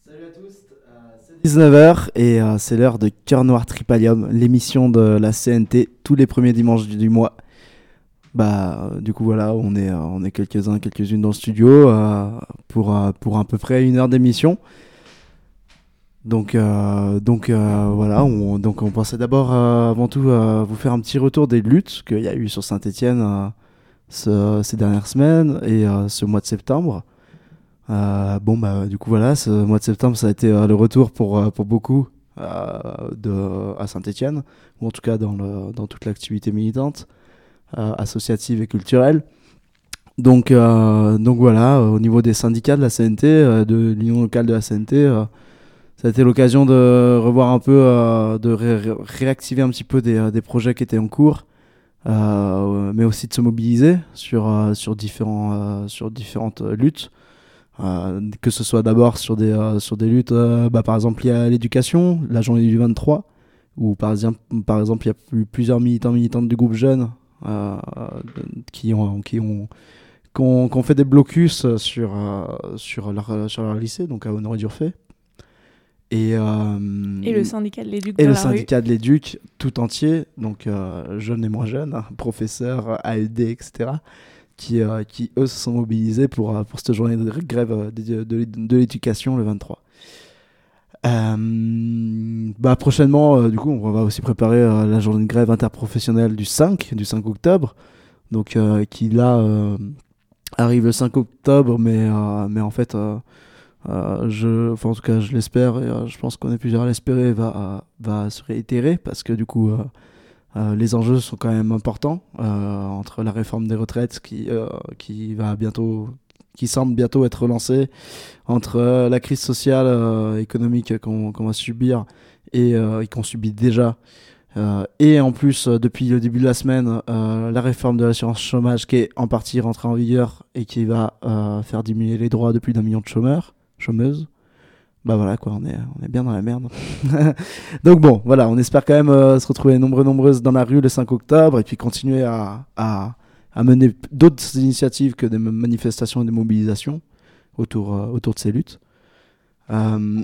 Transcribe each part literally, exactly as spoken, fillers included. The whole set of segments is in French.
Salut à tous, euh, c'est dix-neuf heures et euh, c'est l'heure de Cœur Noir Tripalium, l'émission de la C N T tous les premiers dimanches du, du mois. Bah, euh, du coup voilà, on est, euh, on est quelques-uns, quelques-unes dans le studio euh, pour, euh, pour à peu près une heure d'émission. Donc, euh, donc euh, voilà, on, donc on pensait d'abord euh, avant tout euh, vous faire un petit retour des luttes qu'il y a eu sur Saint-Étienne euh, ce, ces dernières semaines et euh, ce mois de septembre. Euh, bon bah du coup voilà, ce mois de septembre ça a été euh, le retour pour euh, pour beaucoup euh, de à Saint-Étienne, ou en tout cas dans le dans toute l'activité militante, euh, associative et culturelle. Donc euh, donc voilà, au niveau des syndicats de la C N T, euh, de l'union locale de la C N T, euh, ça a été l'occasion de revoir un peu, euh, de ré- réactiver un petit peu des euh, des projets qui étaient en cours, euh, mais aussi de se mobiliser sur euh, sur différents euh, sur différentes euh, luttes. Euh, que ce soit d'abord sur des, euh, sur des luttes, euh, bah, par exemple, il y a l'éducation, la journée du vingt-trois, où par exemple, par exemple, il y a eu plusieurs militants, militantes du groupe Jeunes euh, qui ont, qui ont, qui ont, qui ont fait des blocus sur, euh, sur, leur, sur leur lycée, donc à Honoré-Durfé. Et, euh, et le syndicat de l'éduc et dans le la syndicat rue. de l'éduc tout entier, donc euh, jeunes et moins jeunes, hein, professeurs, A L D, et cetera, qui, euh, qui eux se sont mobilisés pour, euh, pour cette journée de grève euh, de, de, de l'éducation le vingt-trois. Euh, bah prochainement, euh, du coup, on va aussi préparer euh, la journée de grève interprofessionnelle du cinq, du cinq octobre, donc euh, qui là euh, arrive le cinq octobre, mais, euh, mais en fait, euh, euh, je, enfin, en tout cas, je l'espère et euh, je pense qu'on est plusieurs à l'espérer, va, va se réitérer parce que du coup, euh, Euh, les enjeux sont quand même importants euh, entre la réforme des retraites qui, euh, qui va bientôt, qui semble bientôt être relancée, entre euh, la crise sociale, euh, économique qu'on, qu'on va subir et, euh, et qu'on subit déjà, euh, et en plus euh, depuis le début de la semaine, euh, la réforme de l'assurance chômage qui est en partie rentrée en vigueur et qui va euh, faire diminuer les droits de plus d'un million de chômeurs, chômeuses. Bah voilà quoi, on est, on est bien dans la merde. Donc bon, voilà, on espère quand même euh, se retrouver nombreux, nombreuses dans la rue le cinq octobre et puis continuer à, à, à mener d'autres initiatives que des manifestations et des mobilisations autour, euh, autour de ces luttes. Euh,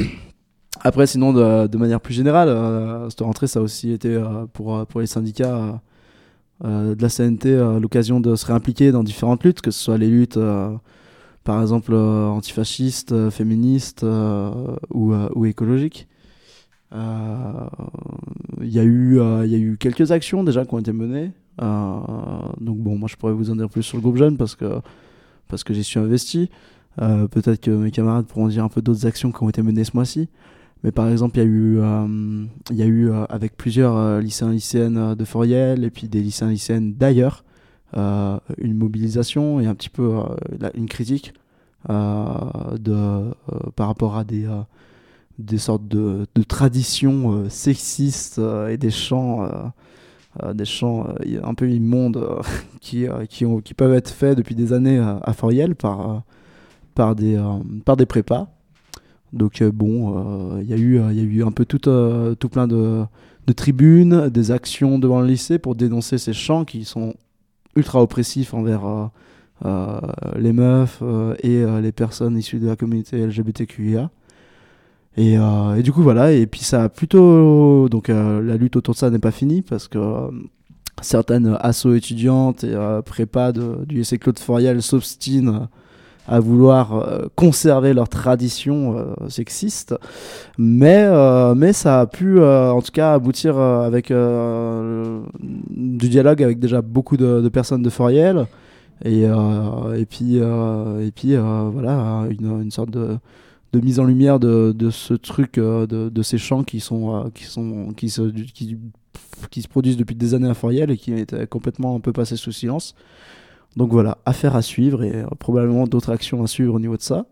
Après, sinon, de, de manière plus générale, euh, cette rentrée, ça a aussi été euh, pour, pour les syndicats euh, de la C N T euh, l'occasion de se réimpliquer dans différentes luttes, que ce soit les luttes... Euh, par exemple euh, antifascistes, euh, féministes euh, ou, euh, ou écologiques. Il euh, y, euh, y a eu quelques actions déjà qui ont été menées. Euh, donc bon, moi je pourrais vous en dire plus sur le groupe Jeune parce que, parce que j'y suis investi. Euh, peut-être que mes camarades pourront dire un peu d'autres actions qui ont été menées ce mois-ci. Mais par exemple, il y a eu, euh, y a eu euh, avec plusieurs euh, lycéens lycéennes de Foriel et puis des lycéens lycéennes d'ailleurs, Euh, une mobilisation et un petit peu euh, une critique euh, de, euh, par rapport à des, euh, des sortes de, de traditions euh, sexistes euh, et des chants, euh, euh, des chants euh, un peu immondes euh, qui, euh, qui, ont, qui peuvent être faits depuis des années euh, à Foriel par, euh, par, des, euh, par des prépas. Donc euh, bon, il euh, y, euh, y a eu un peu tout, euh, tout plein de, de tribunes, des actions devant le lycée pour dénoncer ces chants qui sont ultra oppressif envers euh, euh, les meufs euh, et euh, les personnes issues de la communauté L G B T Q I A. Et, euh, et du coup voilà, et puis ça a plutôt... Donc euh, la lutte autour de ça n'est pas finie parce que euh, certaines assos étudiantes et euh, prépas de, du lycée Claude Foriel s'obstinent à vouloir euh, conserver leur tradition euh, sexiste, mais, euh, mais ça a pu euh, en tout cas aboutir euh, avec euh, du dialogue avec déjà beaucoup de, de personnes de Foriel et, euh, et puis, euh, et puis euh, voilà, une, une sorte de, de mise en lumière de, de ce truc, euh, de, de ces chants qui, sont, euh, qui, sont, qui, se, qui, qui se produisent depuis des années à Foriel et qui étaient complètement un peu passés sous silence. Donc voilà, affaire à suivre et euh, probablement d'autres actions à suivre au niveau de ça.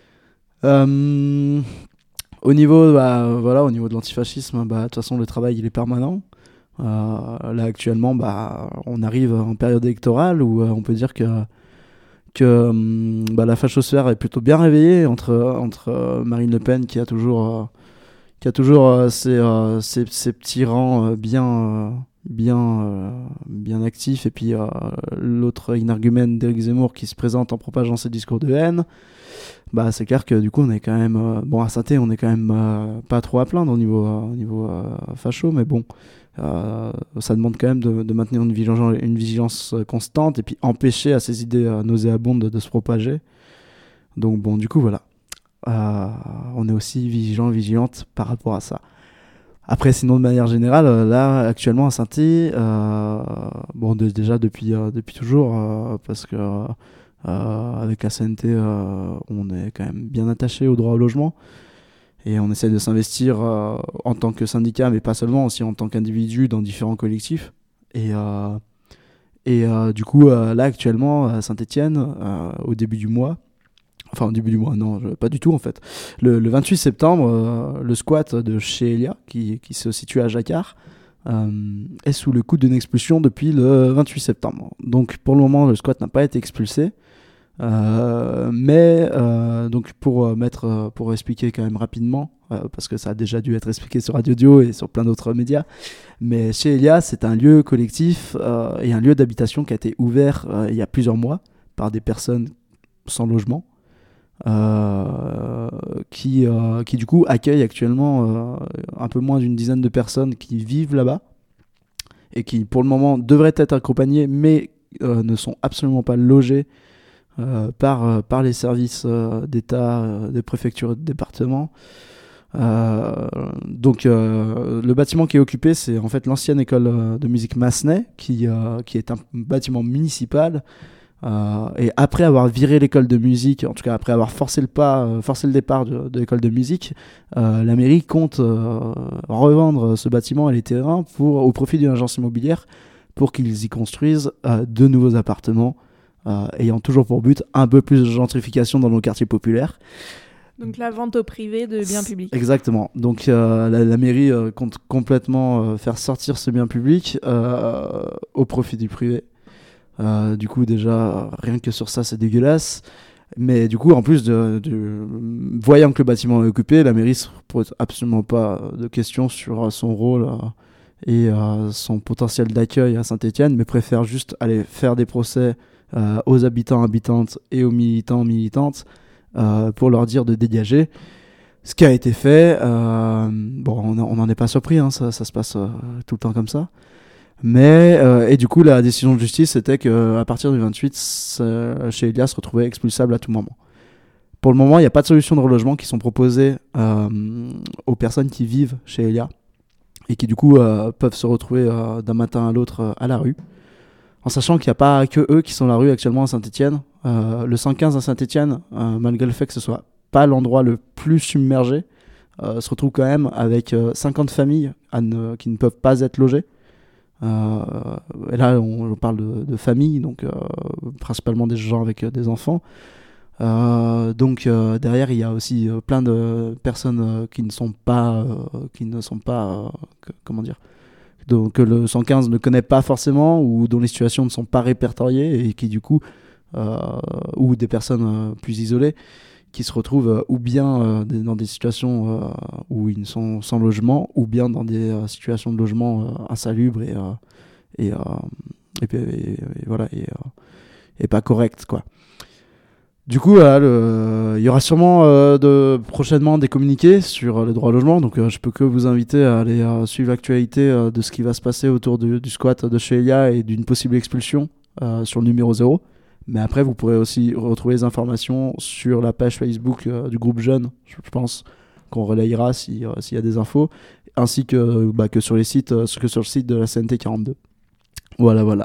Euh, au niveau, bah, voilà, au niveau de l'antifascisme, bah, de toute façon le travail il est permanent. Euh, là actuellement, bah, on arrive en période électorale où euh, on peut dire que, que bah, la fachosphère est plutôt bien réveillée entre, entre euh, Marine Le Pen qui a toujours, euh, qui a toujours euh, ses, euh, ses, ses petits rangs euh, bien... Euh, bien, euh, bien actif, et puis euh, l'autre inargumène d'Éric Zemmour qui se présente en propageant ses discours de haine, bah c'est clair que du coup on est quand même euh, bon à Saint-Étienne on est quand même euh, pas trop à plaindre au niveau euh, au niveau euh, facho, mais bon euh, ça demande quand même de, de maintenir une vigilance, une vigilance constante et puis empêcher à ces idées euh, nauséabondes de, de se propager. Donc bon du coup voilà, euh, on est aussi vigilant vigilante par rapport à ça. Après sinon de manière générale euh, là actuellement à Saint-Étienne euh, bon de, déjà depuis euh, depuis toujours euh, parce que euh, Euh, avec la C N T, euh, on est quand même bien attaché au droit au logement et on essaie de s'investir euh, en tant que syndicat, mais pas seulement, aussi en tant qu'individu dans différents collectifs. Et, euh, et euh, du coup, euh, là actuellement à Saint-Étienne, euh, au début du mois, enfin au début du mois, non, je, pas du tout en fait, le, le vingt-huit septembre, euh, le squat de chez Elia, qui, qui se situe à Jacquard, euh, est sous le coup d'une expulsion depuis le vingt-huit septembre. Donc pour le moment, le squat n'a pas été expulsé. Euh, mais euh, donc pour mettre euh, pour expliquer quand même rapidement euh, parce que ça a déjà dû être expliqué sur Radio Dio et sur plein d'autres médias, mais chez Elia c'est un lieu collectif euh, et un lieu d'habitation qui a été ouvert euh, il y a plusieurs mois par des personnes sans logement euh, qui, euh, qui du coup accueillent actuellement euh, un peu moins d'une dizaine de personnes qui vivent là-bas et qui pour le moment devraient être accompagnées mais euh, ne sont absolument pas logées Euh, par, euh, par les services euh, d'État, euh, des préfectures et de départements. Euh, donc euh, le bâtiment qui est occupé, c'est en fait l'ancienne école euh, de musique Massenet, qui, euh, qui est un bâtiment municipal. Euh, et après avoir viré l'école de musique, en tout cas après avoir forcé le pas, euh, forcé le départ de, de l'école de musique, euh, la mairie compte euh, revendre ce bâtiment et les terrains pour, au profit d'une agence immobilière pour qu'ils y construisent euh, de nouveaux appartements. Euh, ayant toujours pour but un peu plus de gentrification dans nos quartiers populaires. Donc la vente au privé de biens publics. Exactement. Donc euh, la, la mairie euh, compte complètement euh, faire sortir ce bien public euh, au profit du privé. Euh, du coup déjà, rien que sur ça, c'est dégueulasse. Mais du coup, en plus, de, de, voyant que le bâtiment est occupé, la mairie ne se pose absolument pas de questions sur son rôle euh, et euh, son potentiel d'accueil à Saint-Étienne, mais préfère juste aller faire des procès Euh, aux habitants, habitantes et aux militants, militantes euh, pour leur dire de dégager. Ce qui a été fait, euh, bon, on n'en est pas surpris, hein, ça, ça se passe euh, tout le temps comme ça. Mais, euh, et du coup, la décision de justice, c'était qu'à partir du vingt-huit, chez Elia se retrouvait expulsable à tout moment. Pour le moment, il n'y a pas de solution de relogement qui sont proposées euh, aux personnes qui vivent chez Elia et qui, du coup, euh, peuvent se retrouver euh, d'un matin à l'autre euh, à la rue. En sachant qu'il n'y a pas que eux qui sont dans la rue actuellement à Saint-Étienne. Euh, le cent quinze à Saint-Étienne, euh, malgré le fait que ce soit pas l'endroit le plus submergé, euh, se retrouve quand même avec euh, cinquante familles à ne, qui ne peuvent pas être logées. Euh, et là, on, on parle de, de familles, donc euh, principalement des gens avec euh, des enfants. Euh, donc euh, derrière, il y a aussi euh, plein de personnes euh, qui ne sont pas, euh, qui ne sont pas, euh, que, comment dire, donc, que le cent quinze ne connaît pas forcément ou dont les situations ne sont pas répertoriées et qui du coup euh, ou des personnes euh, plus isolées qui se retrouvent euh, ou bien euh, des, dans des situations euh, où ils sont sans logement ou bien dans des euh, situations de logement euh, insalubres et, euh, et, euh, et, et, et voilà et, euh, et pas correctes quoi. Du coup, voilà, le... il y aura sûrement euh, de... prochainement des communiqués sur le droit au logement, donc euh, je peux que vous inviter à aller euh, suivre l'actualité euh, de ce qui va se passer autour du, du squat de chez Elia et d'une possible expulsion euh, sur le numéro zéro. Mais après, vous pourrez aussi retrouver les informations sur la page Facebook euh, du groupe Jeunes, je pense, qu'on relayera si, euh, s'il y a des infos, ainsi que, bah, que, sur les sites, euh, que sur le site de la C N T quarante-deux. Voilà, voilà.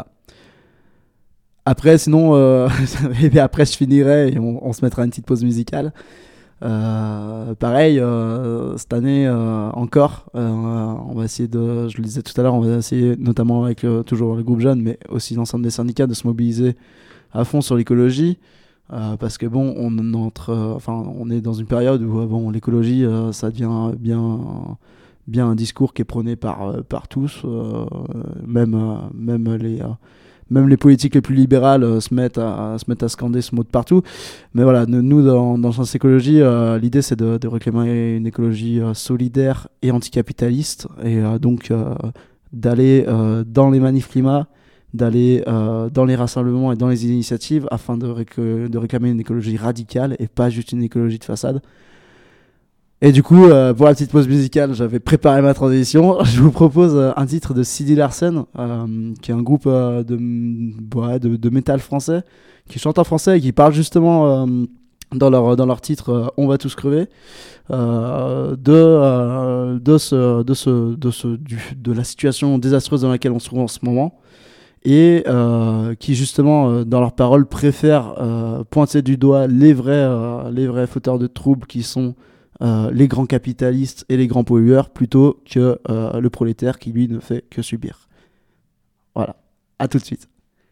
Après, sinon, euh, et bien après, je finirai et on, on se mettra une petite pause musicale. Euh, pareil, euh, cette année euh, encore, euh, on va essayer de, je le disais tout à l'heure, on va essayer notamment avec euh, toujours le groupe Jeunes, mais aussi l'ensemble des syndicats, de se mobiliser à fond sur l'écologie. Euh, parce que bon, on entre, euh, enfin, on est dans une période où euh, bon, l'écologie, euh, ça devient bien, bien un discours qui est prôné par, par tous, euh, même, euh, même les. Euh, Même les politiques les plus libérales euh, se, mettent à, à, se mettent à scander ce mot de partout. Mais voilà, nous, dans, dans Sens Écologie, euh, l'idée, c'est de, de réclamer une écologie euh, solidaire et anticapitaliste. Et euh, donc, euh, d'aller euh, dans les manifs climat, d'aller euh, dans les rassemblements et dans les initiatives afin de, réc- de réclamer une écologie radicale et pas juste une écologie de façade. Et du coup, euh, pour la petite pause musicale, j'avais préparé ma transition. Je vous propose euh, un titre de Sidi Larsen, euh, qui est un groupe euh, de, ouais, de, de métal français, qui chante en français et qui parle justement euh, dans, leur, dans leur titre euh, On va tous crever, euh, de, euh, de, ce, de, ce, de, ce, du, de la situation désastreuse dans laquelle on se trouve en ce moment. Et euh, qui justement, euh, dans leurs paroles, préfèrent euh, pointer du doigt les vrais, euh, les vrais fauteurs de troubles qui sont euh, les grands capitalistes et les grands pollueurs, plutôt que euh, le prolétaire qui, lui, ne fait que subir. Voilà, à tout de suite.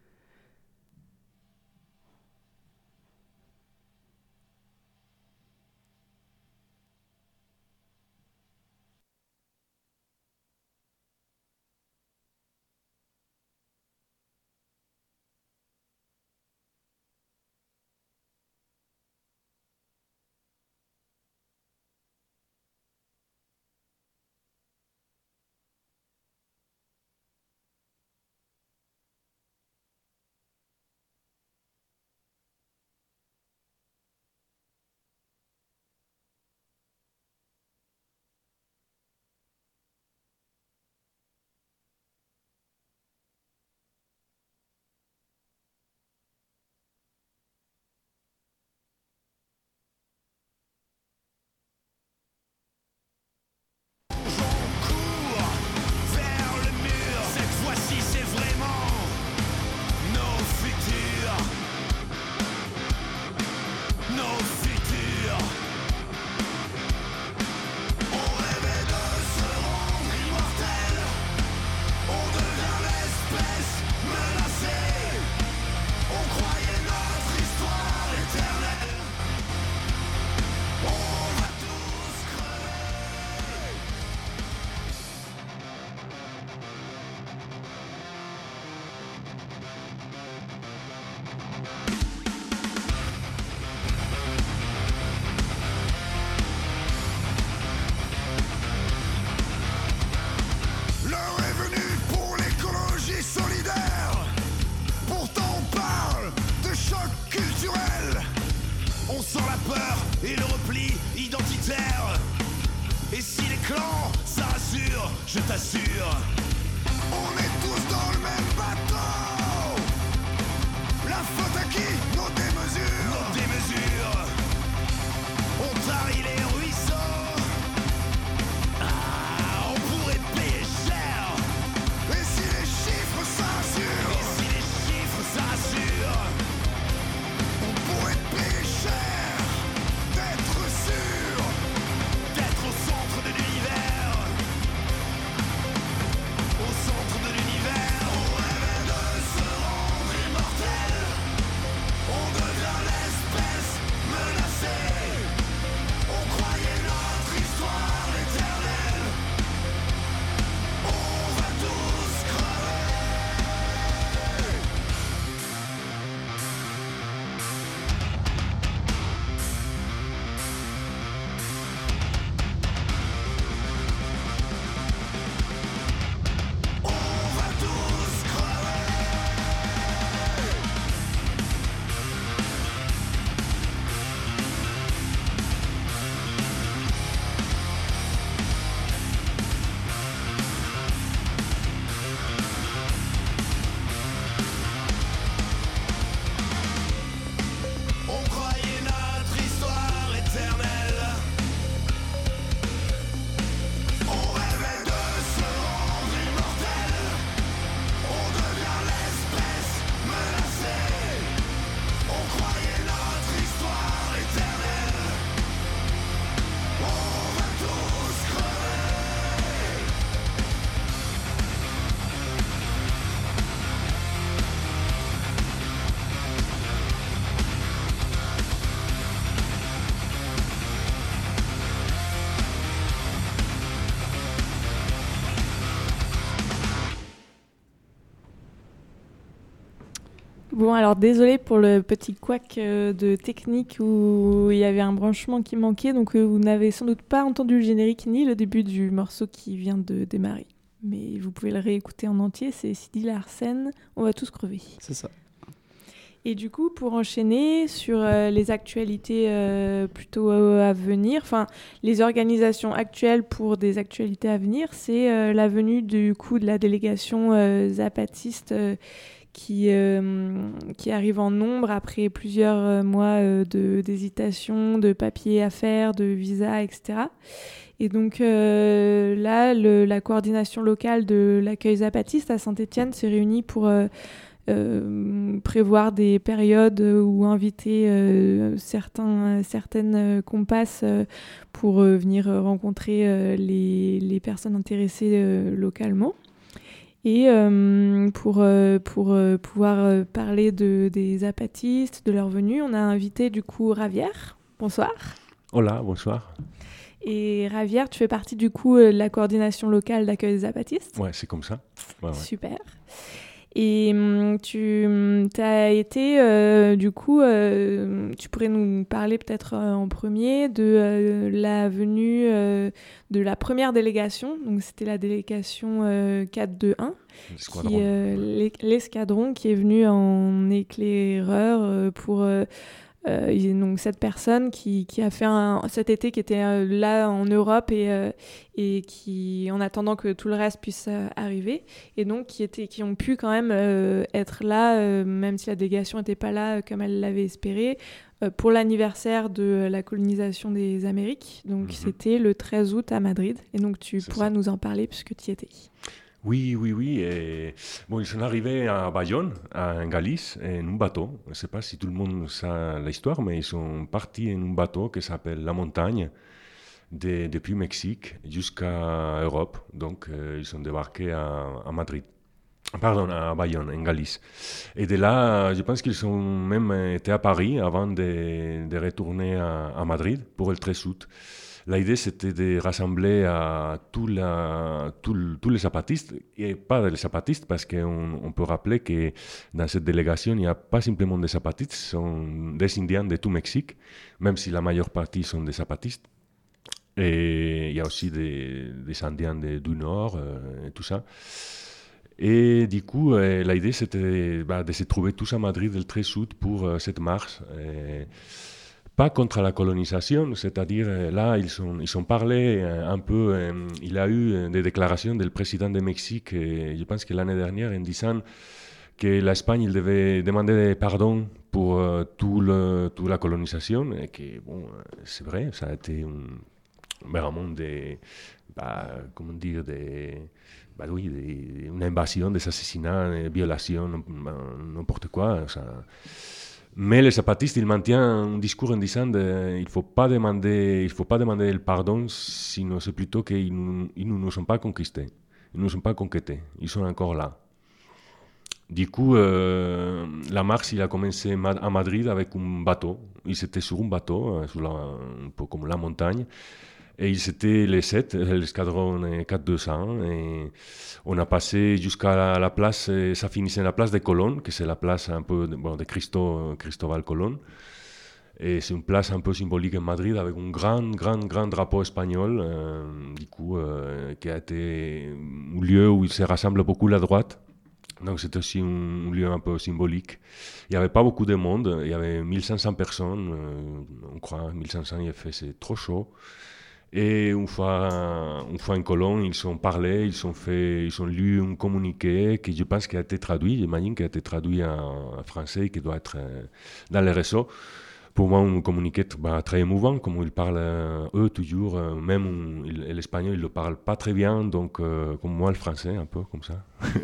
Je t'assure, on est tous dans le même bateau. La faute à qui? Nos démesures. Nos démesures. On tarit les ruisseaux. Ah, on pourrait payer cher. Et si les chiffres s'assurent? Et si les chiffres s'assurent? On pourrait payer cher d'être sûr d'être au centre de l'univers. Au centre de l'univers, on rêvait de se rendre immortel. On devient l'espèce menacée. On croyait notre histoire éternelle. On va tous crever. On va tous crever. On croyait notre histoire éternelle. On rêvait de se rendre immortel. On devient l'espèce menacée. On croyait notre histoire éternelle. On va tous crever. Bon, alors désolé pour le petit couac euh, de technique où il y avait un branchement qui manquait, donc euh, vous n'avez sans doute pas entendu le générique ni le début du morceau qui vient de démarrer. mais vous pouvez le réécouter en entier, c'est Sidi Larsen, On va tous crever. C'est ça. Et du coup, pour enchaîner sur euh, les actualités euh, plutôt euh, à venir, enfin les organisations actuelles pour des actualités à venir, c'est euh, la venue du coup de la délégation euh, zapatiste euh, qui, euh, qui arrive en nombre après plusieurs euh, mois euh, de, d'hésitation, de papiers à faire, de visa, et cetera. Et donc euh, là, le, la coordination locale de l'accueil zapatiste à Saint-Étienne s'est réunie pour euh, euh, prévoir des périodes où inviter euh, certains, certaines euh, compasses euh, pour euh, venir rencontrer euh, les, les personnes intéressées euh, localement. Et euh, pour, euh, pour euh, pouvoir euh, parler de, des zapatistes, de leur venue, on a invité du coup Ravière. Bonsoir. Hola, bonsoir. Et Ravière, tu fais partie du coup de la coordination locale d'accueil des zapatistes. Ouais, c'est comme ça. Ouais, ouais. Super. Et hum, tu hum, as été, euh, du coup, euh, tu pourrais nous parler peut-être euh, en premier de euh, la venue euh, de la première délégation. Donc, c'était la délégation euh, quatre deux un, L'escadron. qui, euh, l'es- l'escadron qui est venu en éclaireur euh, pour... Euh, Euh, il y a donc cette personne qui, qui a fait un, cet été, qui était euh, là en Europe et, euh, et qui, en attendant que tout le reste puisse euh, arriver, et donc qui, était, qui ont pu quand même euh, être là, euh, même si la délégation n'était pas là euh, comme elle l'avait espéré, euh, pour l'anniversaire de la colonisation des Amériques. Donc Mhm. c'était le treize août à Madrid, et donc tu C'est pourras ça. nous en parler puisque tu y étais. Oui, oui, oui. Et... Bon, ils sont arrivés à Bayonne, en Galice, en un bateau. Je ne sais pas si tout le monde sait l'histoire, mais ils sont partis en un bateau qui s'appelle La Montagne, de- depuis Mexique jusqu'à Europe. Donc, euh, ils sont débarqués à, à Madrid. Pardon, à Bayonne, en Galice. Et de là, je pense qu'ils ont même été à Paris avant de, de retourner à, à Madrid pour le treize août. L'idée, c'était de rassembler à tous la, tout le- tous les zapatistes, et pas les zapatistes, parce qu'on on peut rappeler que dans cette délégation, il n'y a pas simplement des zapatistes, ce sont des Indiens de tout Mexique, même si la majeure partie sont des zapatistes. Et il y a aussi des, des Indiens de- du Nord, euh, et tout ça. Et du coup, euh, l'idée, c'était bah, de se trouver tous à Madrid le treize août pour euh, cette marche. Et pas contre la colonisation, c'est-à-dire euh, là, ils ont, ils ont parlé euh, un peu, euh, il y a eu euh, des déclarations du président de Mexique, euh, je pense que l'année dernière, en disant que l'Espagne il devait demander pardon pour euh, tout le, toute la colonisation, et que, bon, euh, c'est vrai, ça a été un- vraiment des, bah, comment dire, des, bah oui, des, une invasion, des assassinats, des violations, n'importe quoi, ça... Mais les zapatistes, ils maintiennent un discours en disant qu'il ne faut pas demander, il faut pas demander le pardon, sinon c'est plutôt qu'ils nous- ils ne nous ont pas conquistés, ils ne nous ont pas conquêtés, ils sont encore là. Du coup, euh, la marche, il a commencé ma- à Madrid avec un bateau. Ils étaient sur un bateau, euh, sur la, un peu comme la montagne. Et ils étaient les sept, l'escadron quatre deux cents. Et on a passé jusqu'à la, la place, euh, ça finissait à la place de Colón, que c'est la place un peu de, bon, de Christo, Cristóbal Colón. Et c'est une place un peu symbolique en Madrid avec un grand, grand, grand drapeau espagnol, euh, du coup, euh, qui a été un lieu où il se rassemble beaucoup la droite. Donc c'est aussi un, un lieu un peu symbolique. Il n'y avait pas beaucoup de monde, il y avait mille cinq cents personnes, euh, on croit mille cinq cents, il a fait, c'est trop chaud. Et une fois, une fois en Colón, ils ont parlé, ils ont, fait, ils ont lu un communiqué qui je pense qui a été traduit, j'imagine qu'il a été traduit en français et qui doit être euh, dans les réseaux. Pour moi, un communiqué bah, très émouvant, comme ils parlent euh, eux toujours, euh, même un, il- l'espagnol, ils ne le parlent pas très bien, donc euh, comme moi le français, un peu comme ça.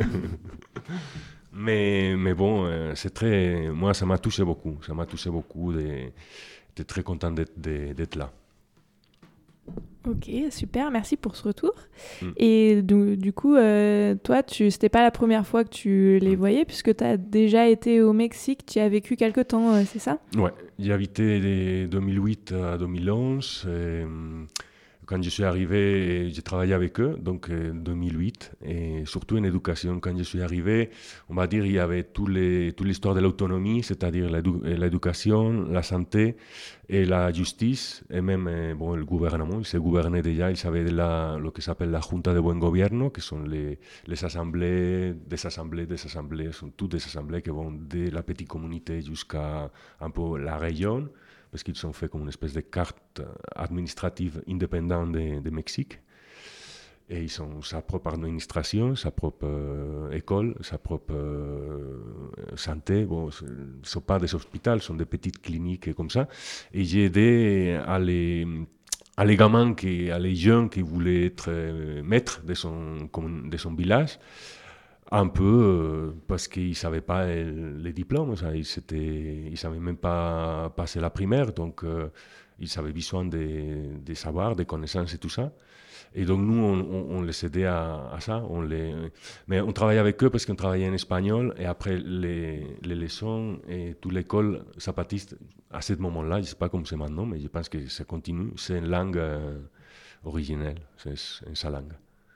mais, mais bon, euh, c'est très, moi ça m'a touché beaucoup, ça m'a touché beaucoup, de- j'étais très content d'être, de- d'être là. Ok, super, merci pour ce retour. Mm. Et du, du coup, euh, toi, tu, c'était pas la première fois que tu les voyais, puisque tu as déjà été au Mexique, tu y as vécu quelque temps, euh, c'est ça? Ouais, j'ai habité de deux mille huit à deux mille onze. Et, quand je suis arrivé, j'ai travaillé avec eux, donc en euh, deux mille huit, et surtout en éducation. Quand je suis arrivé, on va dire, il y avait tout les, toute l'histoire de l'autonomie, c'est-à-dire l'édu- l'éducation, la santé et la justice, et même euh, bon, le gouvernement. Il se gouvernait déjà, il savait de la, lo que s'appelle la Junta de Buen Gobierno, qui sont les, les assemblées, des assemblées, des assemblées, sont toutes des assemblées qui vont de la petite communauté jusqu'à un peu la région, parce qu'ils sont faits comme une espèce de carte administrative indépendante de, de Mexique. Et ils ont sa propre administration, sa propre euh, école, sa propre euh, santé. Bon, ce ne sont pas des hôpitaux, ce sont des petites cliniques comme ça. Et j'ai aidé à les, à les gamins, qui, à les jeunes qui voulaient être euh, maîtres de son, de son village, un peu euh, parce qu'ils ne savaient pas euh, les diplômes, ça, ils ne savaient même pas passer la primaire, donc euh, ils avaient besoin de, de savoir, des connaissances et tout ça. Et donc nous, on, on, on les aidait à, à ça. On les... Mais on travaillait avec eux parce qu'on travaillait en espagnol, et après les, les leçons et toute l'école zapatiste, à ce moment-là, je ne sais pas comment c'est maintenant, mais je pense que ça continue, c'est une langue euh, originelle, c'est, c'est sa langue.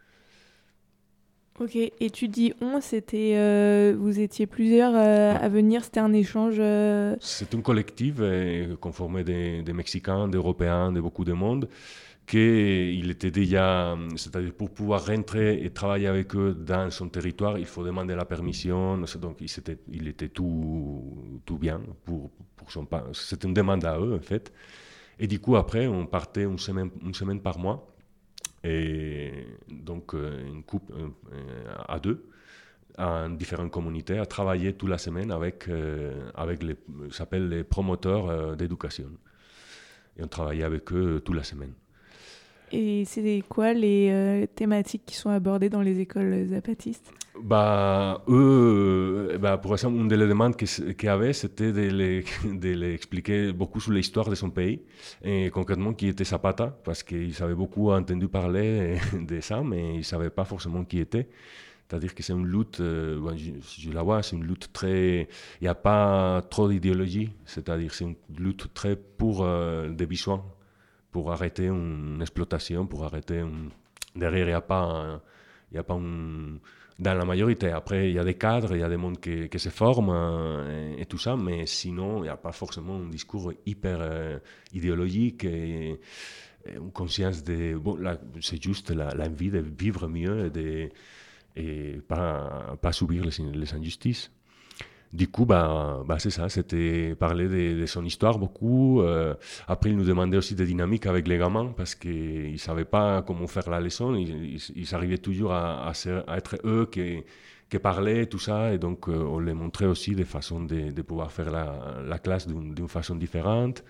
Ok, et tu dis on, c'était, euh, vous étiez plusieurs euh, à venir, c'était un échange euh... C'est un collectif euh, conformé des, des Mexicains, d'Européens, de beaucoup de monde, qu'il était déjà, c'est-à-dire pour pouvoir rentrer et travailler avec eux dans son territoire, il faut demander la permission, donc il était, il était tout, tout bien, pour, pour son, c'était une demande à eux en fait. Et du coup après, on partait une semaine, une semaine par mois. Et donc, une couple euh, à deux, en différentes communautés, à travailler toute la semaine avec, euh, avec les, s'appelle les promoteurs euh, d'éducation. Et on travaillait avec eux toute la semaine. Et c'est quoi les euh, thématiques qui sont abordées dans les écoles zapatistes? Bah, eux, bah, pour exemple, une des demandes qu'il y avait, c'était de les, de les expliquer beaucoup sur l'histoire de son pays, et concrètement qui était Zapata, parce qu'ils avaient beaucoup entendu parler de ça, mais ils ne savaient pas forcément qui était. C'est-à-dire que c'est une lutte, euh, bon, je, je la vois, c'est une lutte très... Il n'y a pas trop d'idéologie, c'est-à-dire c'est une lutte très pour euh, des besoins, pour arrêter une exploitation, pour arrêter... Une... Derrière, il n'y a pas... Un, il y a pas un... Dans la majorité, après, il y a des cadres, il y a des mondes qui, qui se forment euh, et, et tout ça, mais sinon, il n'y a pas forcément un discours hyper euh, idéologique et, et une conscience de... Bon, là, c'est juste la, l'envie de vivre mieux et, de, et pas, pas subir les, les injustices. Du coup, bah, bah, c'est ça, c'était parler de, de son histoire beaucoup. Euh, après, il nous demandait aussi des dynamiques avec les gamins parce qu'ils ne savaient pas comment faire la leçon. Ils, ils, ils arrivaient toujours à, à, ser, à être eux qui, qui parlaient, tout ça. Et donc, euh, on les montrait aussi des façons de, de pouvoir faire la, la classe d'une, d'une façon différente.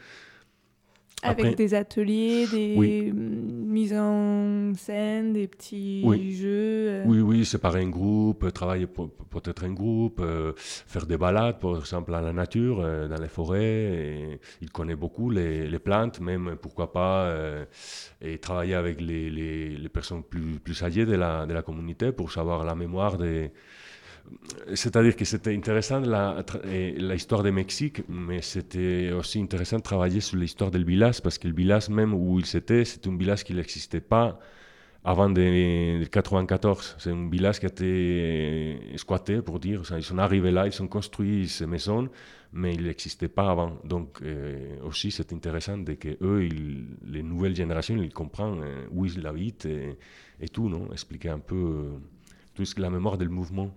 Avec Après, des ateliers, des oui. mises en scène, des petits oui. jeux. Euh... Oui, oui, séparer un groupe, travailler pour, peut-être un groupe, euh, faire des balades, par exemple, dans la nature, euh, dans les forêts. Et il connaît beaucoup les, les plantes, même, pourquoi pas, euh, et travailler avec les, les, les personnes plus, plus âgées de la, de la communauté pour savoir la mémoire des... C'est-à-dire que c'était intéressant la, l'histoire du Mexique, mais c'était aussi intéressant de travailler sur l'histoire du village, parce que le village même où il était, c'était un village qui n'existait pas avant de quatre-vingt-quatorze. C'est un village qui a été squatté, pour dire. Ils sont arrivés là, ils ont construit ces maisons, mais il n'existait pas avant. Donc euh, aussi, c'est intéressant de que eux, ils, les nouvelles générations, ils comprennent euh, où ils habitent et, et tout, non? Expliquer un peu euh, tout ce que la mémoire du mouvement.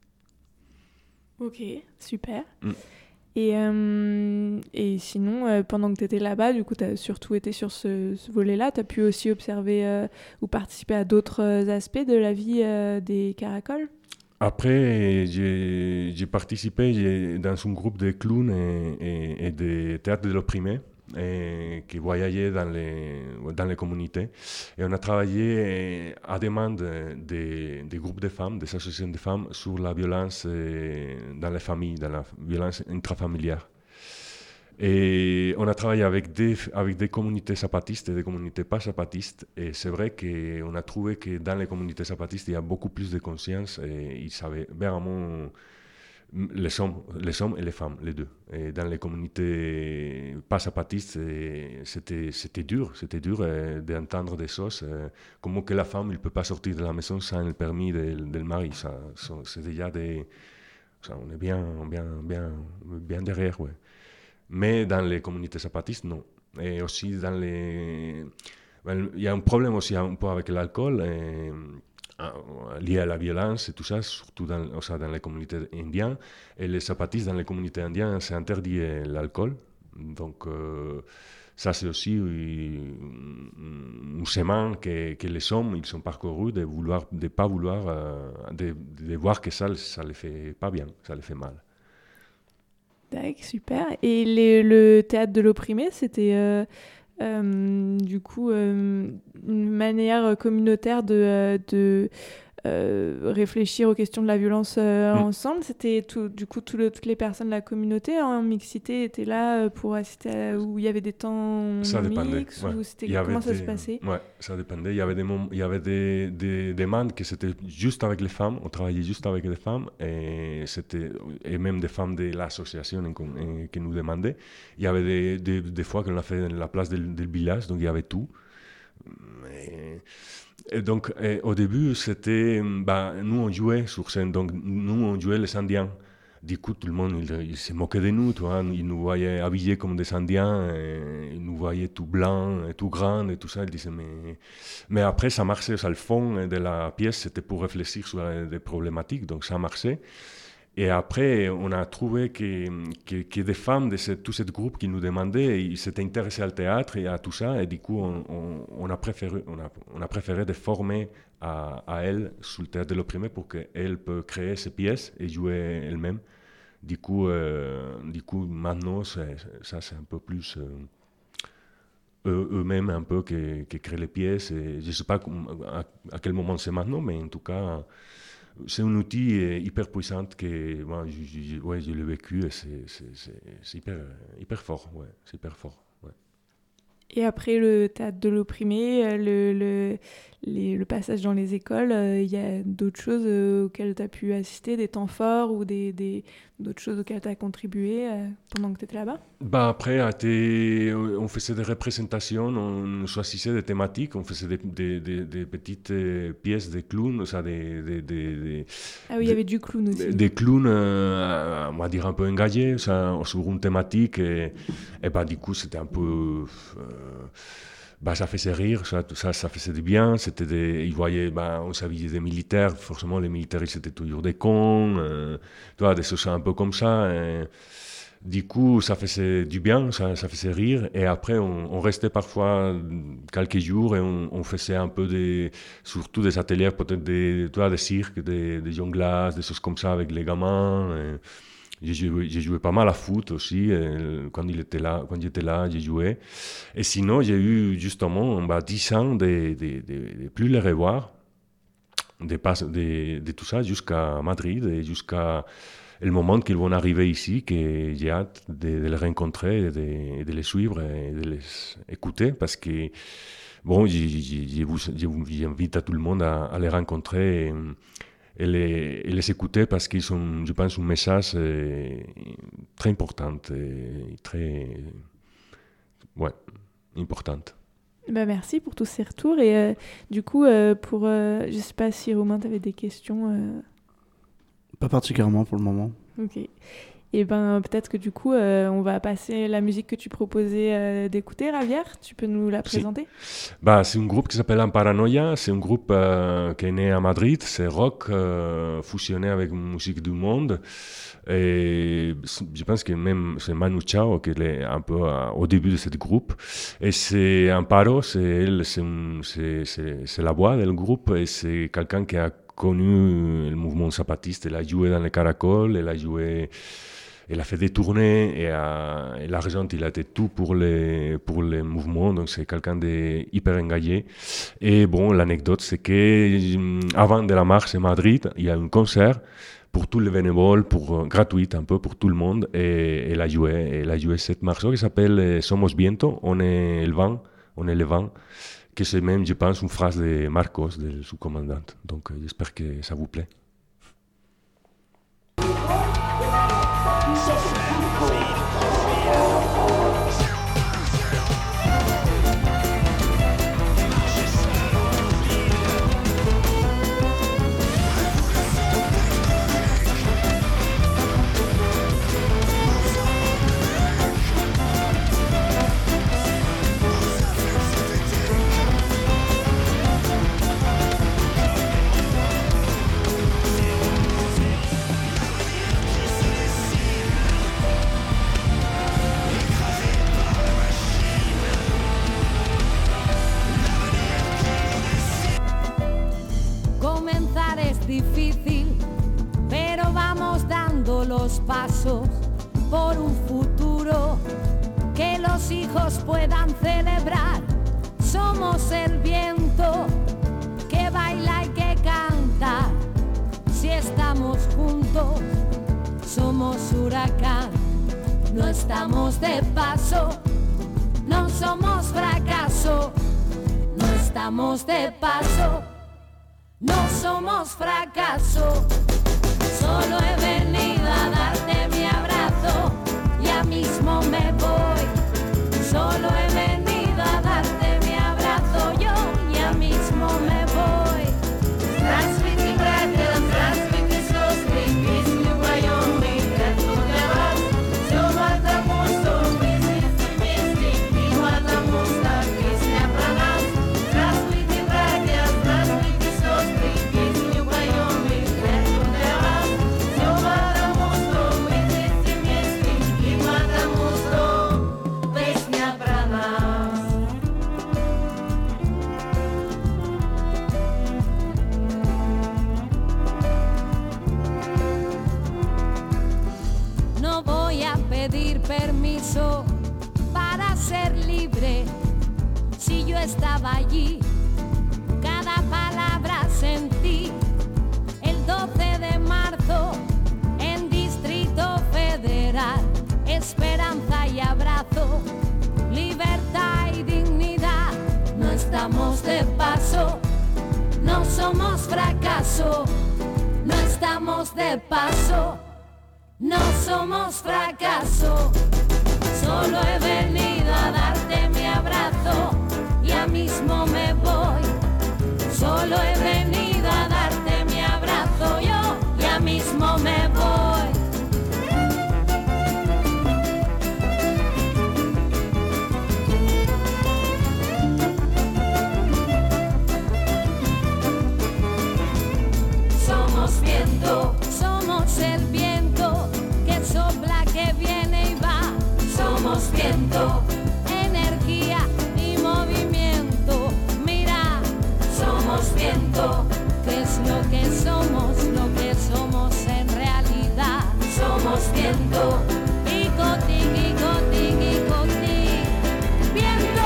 Ok, super. Mm. Et, euh, et sinon, euh, pendant que tu étais là-bas, du coup, tu as surtout été sur ce, ce volet-là. Tu as pu aussi observer euh, ou participer à d'autres aspects de la vie euh, des caracoles? Après, j'ai, j'ai participé j'ai, dans un groupe de clowns et, et, et de théâtre de l'opprimé et qui voyageait dans les, dans les communautés. Et on a travaillé à demande des, des groupes de femmes, des associations de femmes, sur la violence dans les familles, dans la violence intrafamiliale. Et on a travaillé avec des, avec des communautés zapatistes et des communautés pas zapatistes. Et c'est vrai qu'on a trouvé que dans les communautés zapatistes, il y a beaucoup plus de conscience et ils savaient vraiment Les hommes, les hommes et les femmes, les deux. Et dans les communautés pas zapatistes, c'était, c'était dur, c'était dur euh, d'entendre des choses euh, comme que la femme ne peut pas sortir de la maison sans le permis de, de le mari. Ça, ça, c'est déjà des... Ça, on est bien, bien, bien, bien derrière, ouais. Mais dans les communautés zapatistes, non. Et aussi dans les... Il y a un problème aussi un peu avec l'alcool, et, lié à la violence et tout ça, surtout dans, o sea, dans les communautés indiennes. Et les zapatistes dans les communautés indiennes, c'est interdit l'alcool. Donc, euh, ça, c'est aussi un chemin que, que les hommes, ils sont parcourus de vouloir, de pas vouloir, euh, de, de voir que ça, ça les fait pas bien, ça les fait mal. D'accord, super. Et les, le théâtre de l'opprimé, c'était... Euh... Euh, du coup, euh, une manière communautaire de, de euh, réfléchir aux questions de la violence euh, mmh. ensemble. C'était tout, du coup tout le, toutes les personnes de la communauté en mixité étaient là pour assister à, où il y avait des temps ça mix ouais. ou c'était comment ça des, se passait? Ouais, ça dépendait. Il y avait des moments, il y avait des, des demandes que c'était juste avec les femmes. On travaillait juste avec les femmes et c'était et même des femmes de l'association qui nous demandaient. Il y avait des, des, des fois qu'on a fait la place du village, donc il y avait tout. Et, et donc, et au début, c'était, bah, nous on jouait sur scène, donc nous on jouait les Indiens. Du coup, tout le monde il, il se moquait de nous, tu vois. Ils nous voyaient habillés comme des Indiens, et ils nous voyaient tout blancs, et tout grands, et tout ça. Ils disaient, mais... mais après, ça marchait. Ça, le fond de la pièce, c'était pour réfléchir sur des problématiques, donc ça marchait. Et après, on a trouvé que, que, que des femmes de ce, tout ce groupe qui nous demandaient, ils s'étaient intéressés au théâtre et à tout ça. Et du coup, on, on, on, a, préféré, on, a, on a préféré de former à, à elle sur le théâtre de l'opprimé pour qu'elle puisse créer ses pièces et jouer elle-même. Du coup, euh, du coup maintenant, c'est, ça, c'est un peu plus euh, eux, eux-mêmes un peu qui, qui créent les pièces. Et je ne sais pas à, à quel moment c'est maintenant, mais en tout cas... C'est un outil hyper puissant que moi, je, je, ouais, je l'ai vécu et c'est, c'est, c'est, c'est hyper, hyper fort. Ouais, c'est hyper fort. Ouais. Et après le théâtre de l'opprimé, le, le, les, le passage dans les écoles, il euh, y a d'autres choses euh, auxquelles tu as pu assister, des temps forts ou des, des, d'autres choses auxquelles tu as contribué euh, pendant que tu étais là-bas? Bah après, été, on faisait des représentations, on choisissait des thématiques, on faisait des, des, des, des petites pièces de clowns, ça, des, des, des, des, ah oui, il y avait du clown aussi. Des, des clowns, euh, on va dire un peu engagés, ça, sur une thématique, et, et bah, du coup, c'était un peu... Euh, bah, ça faisait rire, ça, ça, ça faisait du bien. C'était des, ils voyaient, bah, on s'habillait des militaires, forcément les militaires, ils étaient toujours des cons, euh, tu vois, des choses un peu comme ça. Et, du coup, ça faisait du bien, ça, ça faisait rire. Et après, on, on restait parfois quelques jours et on, on faisait un peu des, surtout des ateliers, peut-être des, tu vois, des cirques, des, des jonglages, des choses comme ça avec les gamins. Et, J'ai joué, j'ai joué pas mal à foot aussi, quand, il était là, quand j'étais là, j'ai joué. Et sinon, j'ai eu justement bah, dix ans de, de, de, de plus les revoir, de, de, de tout ça jusqu'à Madrid et jusqu'à le moment qu'ils vont arriver ici, que j'ai hâte de, de les rencontrer, et de, de les suivre et de les écouter, parce que, bon, j'invite à tout le monde à, à les rencontrer. Et, Et les, et les écouter parce qu'ils ont, je pense, un message euh, très important et très ouais, important. Bah merci pour tous ces retours. Et euh, du coup, euh, pour, euh, je ne sais pas si Romain, tu avais des questions euh... Pas particulièrement pour le moment. Ok. Et ben peut-être que du coup, euh, on va passer la musique que tu proposais euh, d'écouter, Javier. Tu peux nous la présenter? Si. Bah, c'est un groupe qui s'appelle Paranoia. C'est un groupe euh, qui est né à Madrid. C'est rock euh, fusionné avec musique du monde. Et je pense que même c'est Manu Chao qui est un peu euh, au début de ce groupe. Et c'est Amparo, c'est elle, c'est, c'est, c'est, c'est la voix du groupe. Et c'est quelqu'un qui a connu le mouvement zapatiste. Elle a joué dans les Caracoles, elle a joué... Elle a fait des tournées et, à, et l'argent, il a été tout pour les, pour les mouvements. Donc, c'est quelqu'un de hyper engagé. Et bon, l'anecdote, c'est qu'avant de la marche à Madrid, il y a un concert pour tous les bénévoles, pour, gratuit un peu pour tout le monde. Et elle a joué, elle a joué cette morceau qui s'appelle Somos Viento, on est le vent, on est le vent. Que c'est même, je pense, une phrase de Marcos, de sous-commandant. Donc, j'espère que ça vous plaît. difícil, pero vamos dando los pasos por un futuro que los hijos puedan celebrar. Somos el viento que baila y que canta. Si estamos juntos, somos huracán. No estamos de paso, no somos fracaso. No estamos de paso, no somos fracaso. Solo he venido a darte mi abrazo, ya mismo me voy. Solo he venido a darte mi abrazo, yo ya mismo me voy. Здравствуйте, братья, здравствуйте, сестры, песню поем мы, как тут для вас. Все потому, что мы здесь вместе, и потому, что песня про нас. Здравствуйте, братья, здравствуйте, сестры, песню поем мы, как тут для вас. Все потому, что мы здесь вместе, и потому, что песня про нас. No voy a pedir permiso para ser libre. Si yo estaba allí, cada palabra sentí. El doce de marzo, en Distrito Federal, esperanza y abrazo, libertad y dignidad. No estamos de paso, no somos fracaso. No estamos de paso, no somos fracaso. Solo he venido a darte mi abrazo, ya mismo me voy. Solo he venido a darte mi abrazo, yo ya mismo me voy. Somos viento, somos el viento que sopla, que viene y va. Somos viento, energía y movimiento. Mira, somos viento, que es lo que somos, lo que somos en realidad. Somos viento, y coti, y coti, y coti. Viento.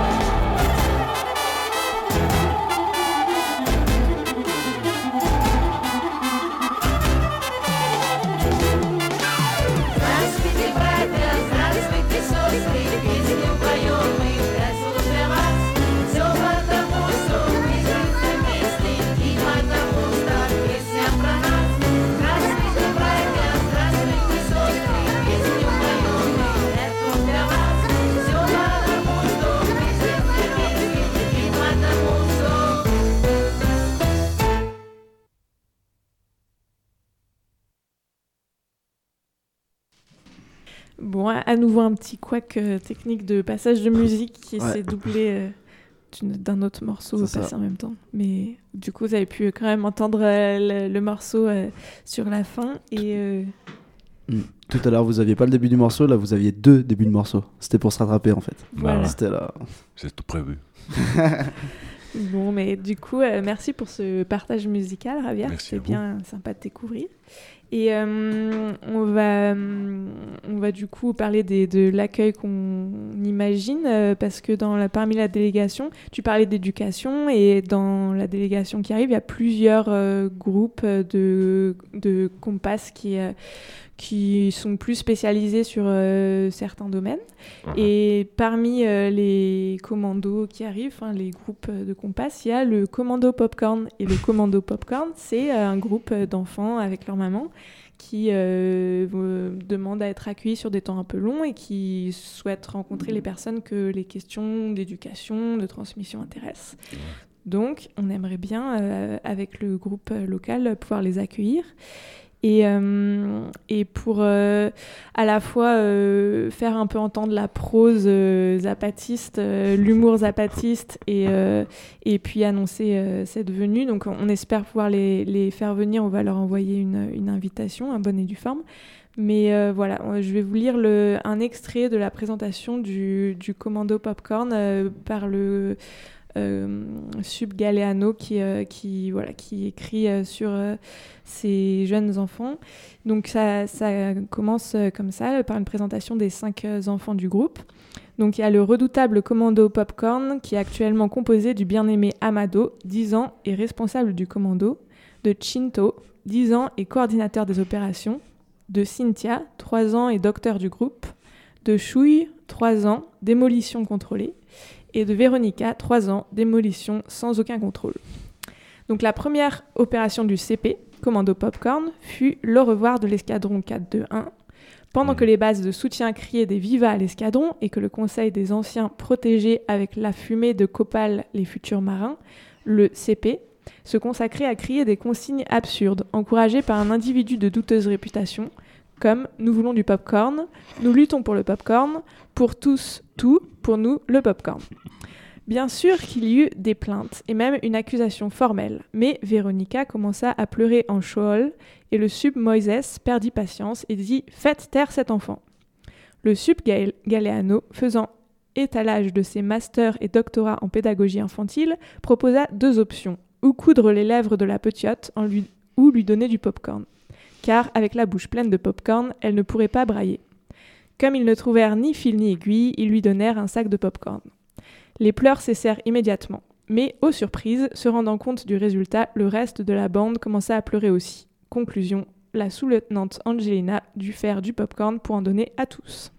Здравствуйте, братья, здравствуйте, сестры, песню поем мы, как тут для вас. Все потому, что мы здесь вместе, и потому, что песня про нас. Здравствуйте, братья, здравствуйте, сестры, песню поем мы, как тут для вас. Все потому, что мы здесь вместе, и потому, что... Bon, à à nouveau un petit couac euh, technique de passage de musique qui Ouais. s'est doublé euh, d'une- d'un autre morceau C'est passé ça. en même temps. Mais du coup, vous avez pu quand même entendre euh, le, le morceau euh, sur la fin. Et euh, Mm. Tout à l'heure, vous aviez pas le début du morceau, là, vous aviez deux débuts de morceau. C'était pour se rattraper, en fait. voilà. C'était là. C'est tout prévu. Bon, mais du coup, euh, merci pour ce partage musical, Javier. Merci à C'était vous. bien sympa de découvrir. Et euh, on, va, euh, on va du coup parler des, de l'accueil qu'on imagine, euh, parce que dans la, parmi la délégation, tu parlais d'éducation, et dans la délégation qui arrive, il y a plusieurs euh, groupes de, de Compass qui, euh, qui sont plus spécialisés sur euh, certains domaines. Mhm. Et parmi euh, les commandos qui arrivent, enfin, les groupes euh, de Compass, il y a le Commando Popcorn. Et le Commando Popcorn, c'est euh, un groupe euh, d'enfants avec leur maman qui euh, euh, demandent à être accueillis sur des temps un peu longs et qui souhaitent rencontrer les personnes que les questions d'éducation, de transmission intéressent. Donc, on aimerait bien, euh, avec le groupe euh, local, pouvoir les accueillir. Et, euh, et pour euh, à la fois euh, faire un peu entendre la prose euh, zapatiste, euh, l'humour zapatiste, et, euh, et puis annoncer euh, cette venue. Donc on espère pouvoir les, les faire venir, on va leur envoyer une, une invitation, un bonnet du forme. Mais euh, voilà, je vais vous lire le, un extrait de la présentation du, du Commando Popcorn euh, par le... euh, Sup Galeano qui, euh, qui, voilà, qui écrit euh, sur euh, ces jeunes enfants. Donc ça, ça commence euh, comme ça, par une présentation des cinq euh, enfants du groupe. Donc il y a le redoutable commando Popcorn qui est actuellement composé du bien-aimé Amado, dix ans, et responsable du commando, de Chinto, dix ans et coordinateur des opérations, de Cynthia, trois ans et docteur du groupe, de Chouille, trois ans, démolition contrôlée, et de Véronica, trois ans, démolition sans aucun contrôle. Donc la première opération du C P, commando Popcorn, fut le revoir de l'escadron quatre deux un. Pendant que les bases de soutien criaient des vivas à l'escadron et que le conseil des anciens protégeait avec la fumée de copal les futurs marins, le C P se consacrait à crier des consignes absurdes, encouragées par un individu de douteuse réputation, comme « Nous voulons du popcorn »,« Nous luttons pour le popcorn »,« Pour tous, tout, pour nous, le popcorn ». Bien sûr qu'il y eut des plaintes et même une accusation formelle, mais Véronica commença à pleurer en Shoal et le Sup Moises perdit patience et dit « Faites taire cet enfant ». Le Sup Gael- Galeano, faisant étalage de ses masters et doctorats en pédagogie infantile, proposa deux options, ou coudre les lèvres de la petite en lui, ou lui donner du popcorn, car avec la bouche pleine de popcorn, elle ne pourrait pas brailler. Comme ils ne trouvèrent ni fil ni aiguille, ils lui donnèrent un sac de popcorn. Les pleurs cessèrent immédiatement, mais, aux surprises, se rendant compte du résultat, le reste de la bande commença à pleurer aussi. Conclusion, la sous-lieutenante Angelina dut faire du popcorn pour en donner à tous.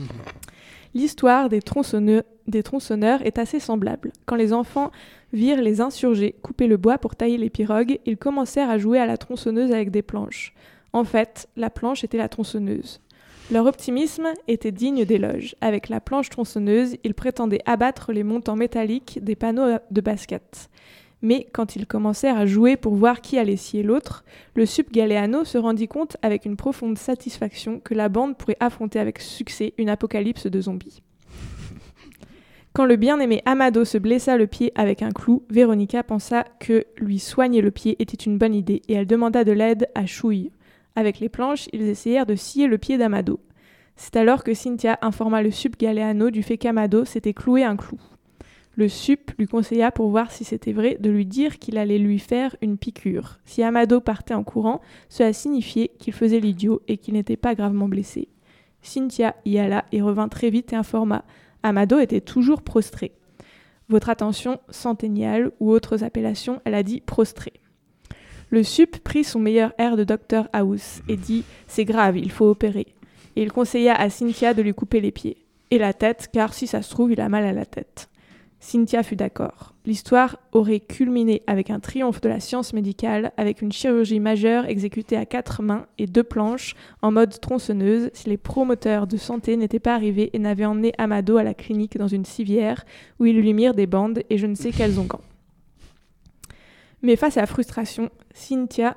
L'histoire des, tronçonneux, des tronçonneurs est assez semblable. Quand les enfants virent les insurgés couper le bois pour tailler les pirogues, ils commencèrent à jouer à la tronçonneuse avec des planches. En fait, la planche était la tronçonneuse. Leur optimisme était digne d'éloge. Avec la planche tronçonneuse, ils prétendaient abattre les montants métalliques des panneaux de basket. Mais quand ils commencèrent à jouer pour voir qui allait scier l'autre, le Sup Galeano se rendit compte avec une profonde satisfaction que la bande pourrait affronter avec succès une apocalypse de zombies. Quand le bien-aimé Amado se blessa le pied avec un clou, Véronica pensa que lui soigner le pied était une bonne idée et elle demanda de l'aide à Chouille. Avec les planches, ils essayèrent de scier le pied d'Amado. C'est alors que Cynthia informa le Sup Galeano du fait qu'Amado s'était cloué un clou. Le Sup lui conseilla, pour voir si c'était vrai, de lui dire qu'il allait lui faire une piqûre. Si Amado partait en courant, cela signifiait qu'il faisait l'idiot et qu'il n'était pas gravement blessé. Cynthia y alla et revint très vite et informa. Amado était toujours prostré. Votre attention centenniale ou autres appellations, elle a dit prostré. Le Sup prit son meilleur air de docteur House et dit « C'est grave, il faut opérer ». Et il conseilla à Cynthia de lui couper les pieds. Et la tête, car si ça se trouve, il a mal à la tête. Cynthia fut d'accord. L'histoire aurait culminé avec un triomphe de la science médicale, avec une chirurgie majeure exécutée à quatre mains et deux planches en mode tronçonneuse si les promoteurs de santé n'étaient pas arrivés et n'avaient emmené Amado à la clinique dans une civière où ils lui mirent des bandes et je ne sais quels onguents. Mais face à la frustration, Cynthia...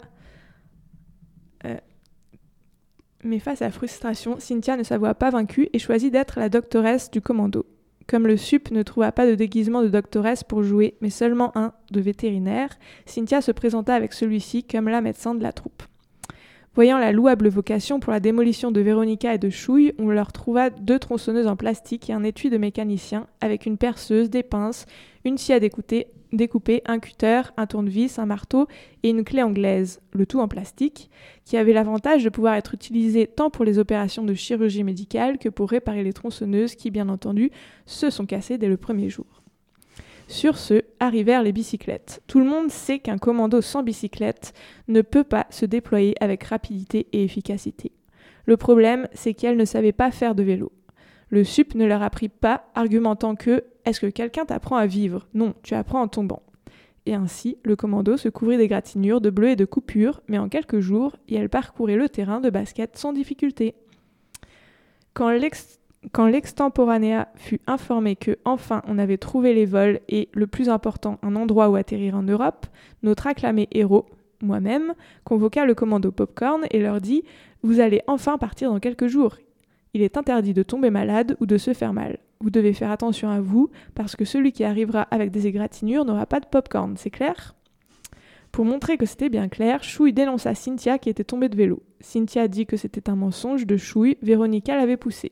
Euh... Mais face à la frustration, Cynthia ne s'avoua pas vaincue et choisit d'être la doctoresse du commando. Comme le Sup ne trouva pas de déguisement de doctoresse pour jouer, mais seulement un de vétérinaire, Cynthia se présenta avec celui-ci comme la médecin de la troupe. Voyant la louable vocation pour la démolition de Véronica et de Chouille, on leur trouva deux tronçonneuses en plastique et un étui de mécanicien, avec une perceuse, des pinces, une scie à découper, découper, un cutter, un tournevis, un marteau et une clé anglaise, le tout en plastique, qui avait l'avantage de pouvoir être utilisé tant pour les opérations de chirurgie médicale que pour réparer les tronçonneuses qui, bien entendu, se sont cassées dès le premier jour. Sur ce, arrivèrent les bicyclettes. Tout le monde sait qu'un commando sans bicyclette ne peut pas se déployer avec rapidité et efficacité. Le problème, c'est qu'elles ne savaient pas faire de vélo. Le Sup ne leur apprit pas, argumentant que « Est-ce que quelqu'un t'apprend à vivre ? Non, tu apprends en tombant. » Et ainsi, le commando se couvrit d'égratignures, de bleus et de coupures, mais en quelques jours, et elle parcourait le terrain de basket sans difficulté. Quand, l'ex- quand l'extemporanéa fut informé que, enfin, on avait trouvé les vols et, le plus important, un endroit où atterrir en Europe, notre acclamé héros, moi-même, convoqua le commando Popcorn et leur dit « Vous allez enfin partir dans quelques jours. Il est interdit de tomber malade ou de se faire mal. Vous devez faire attention à vous, parce que celui qui arrivera avec des égratignures n'aura pas de popcorn, c'est clair ?» Pour montrer que c'était bien clair, Chouille dénonça Cynthia qui était tombée de vélo. Cynthia dit que c'était un mensonge de Chouille, Véronica l'avait poussée.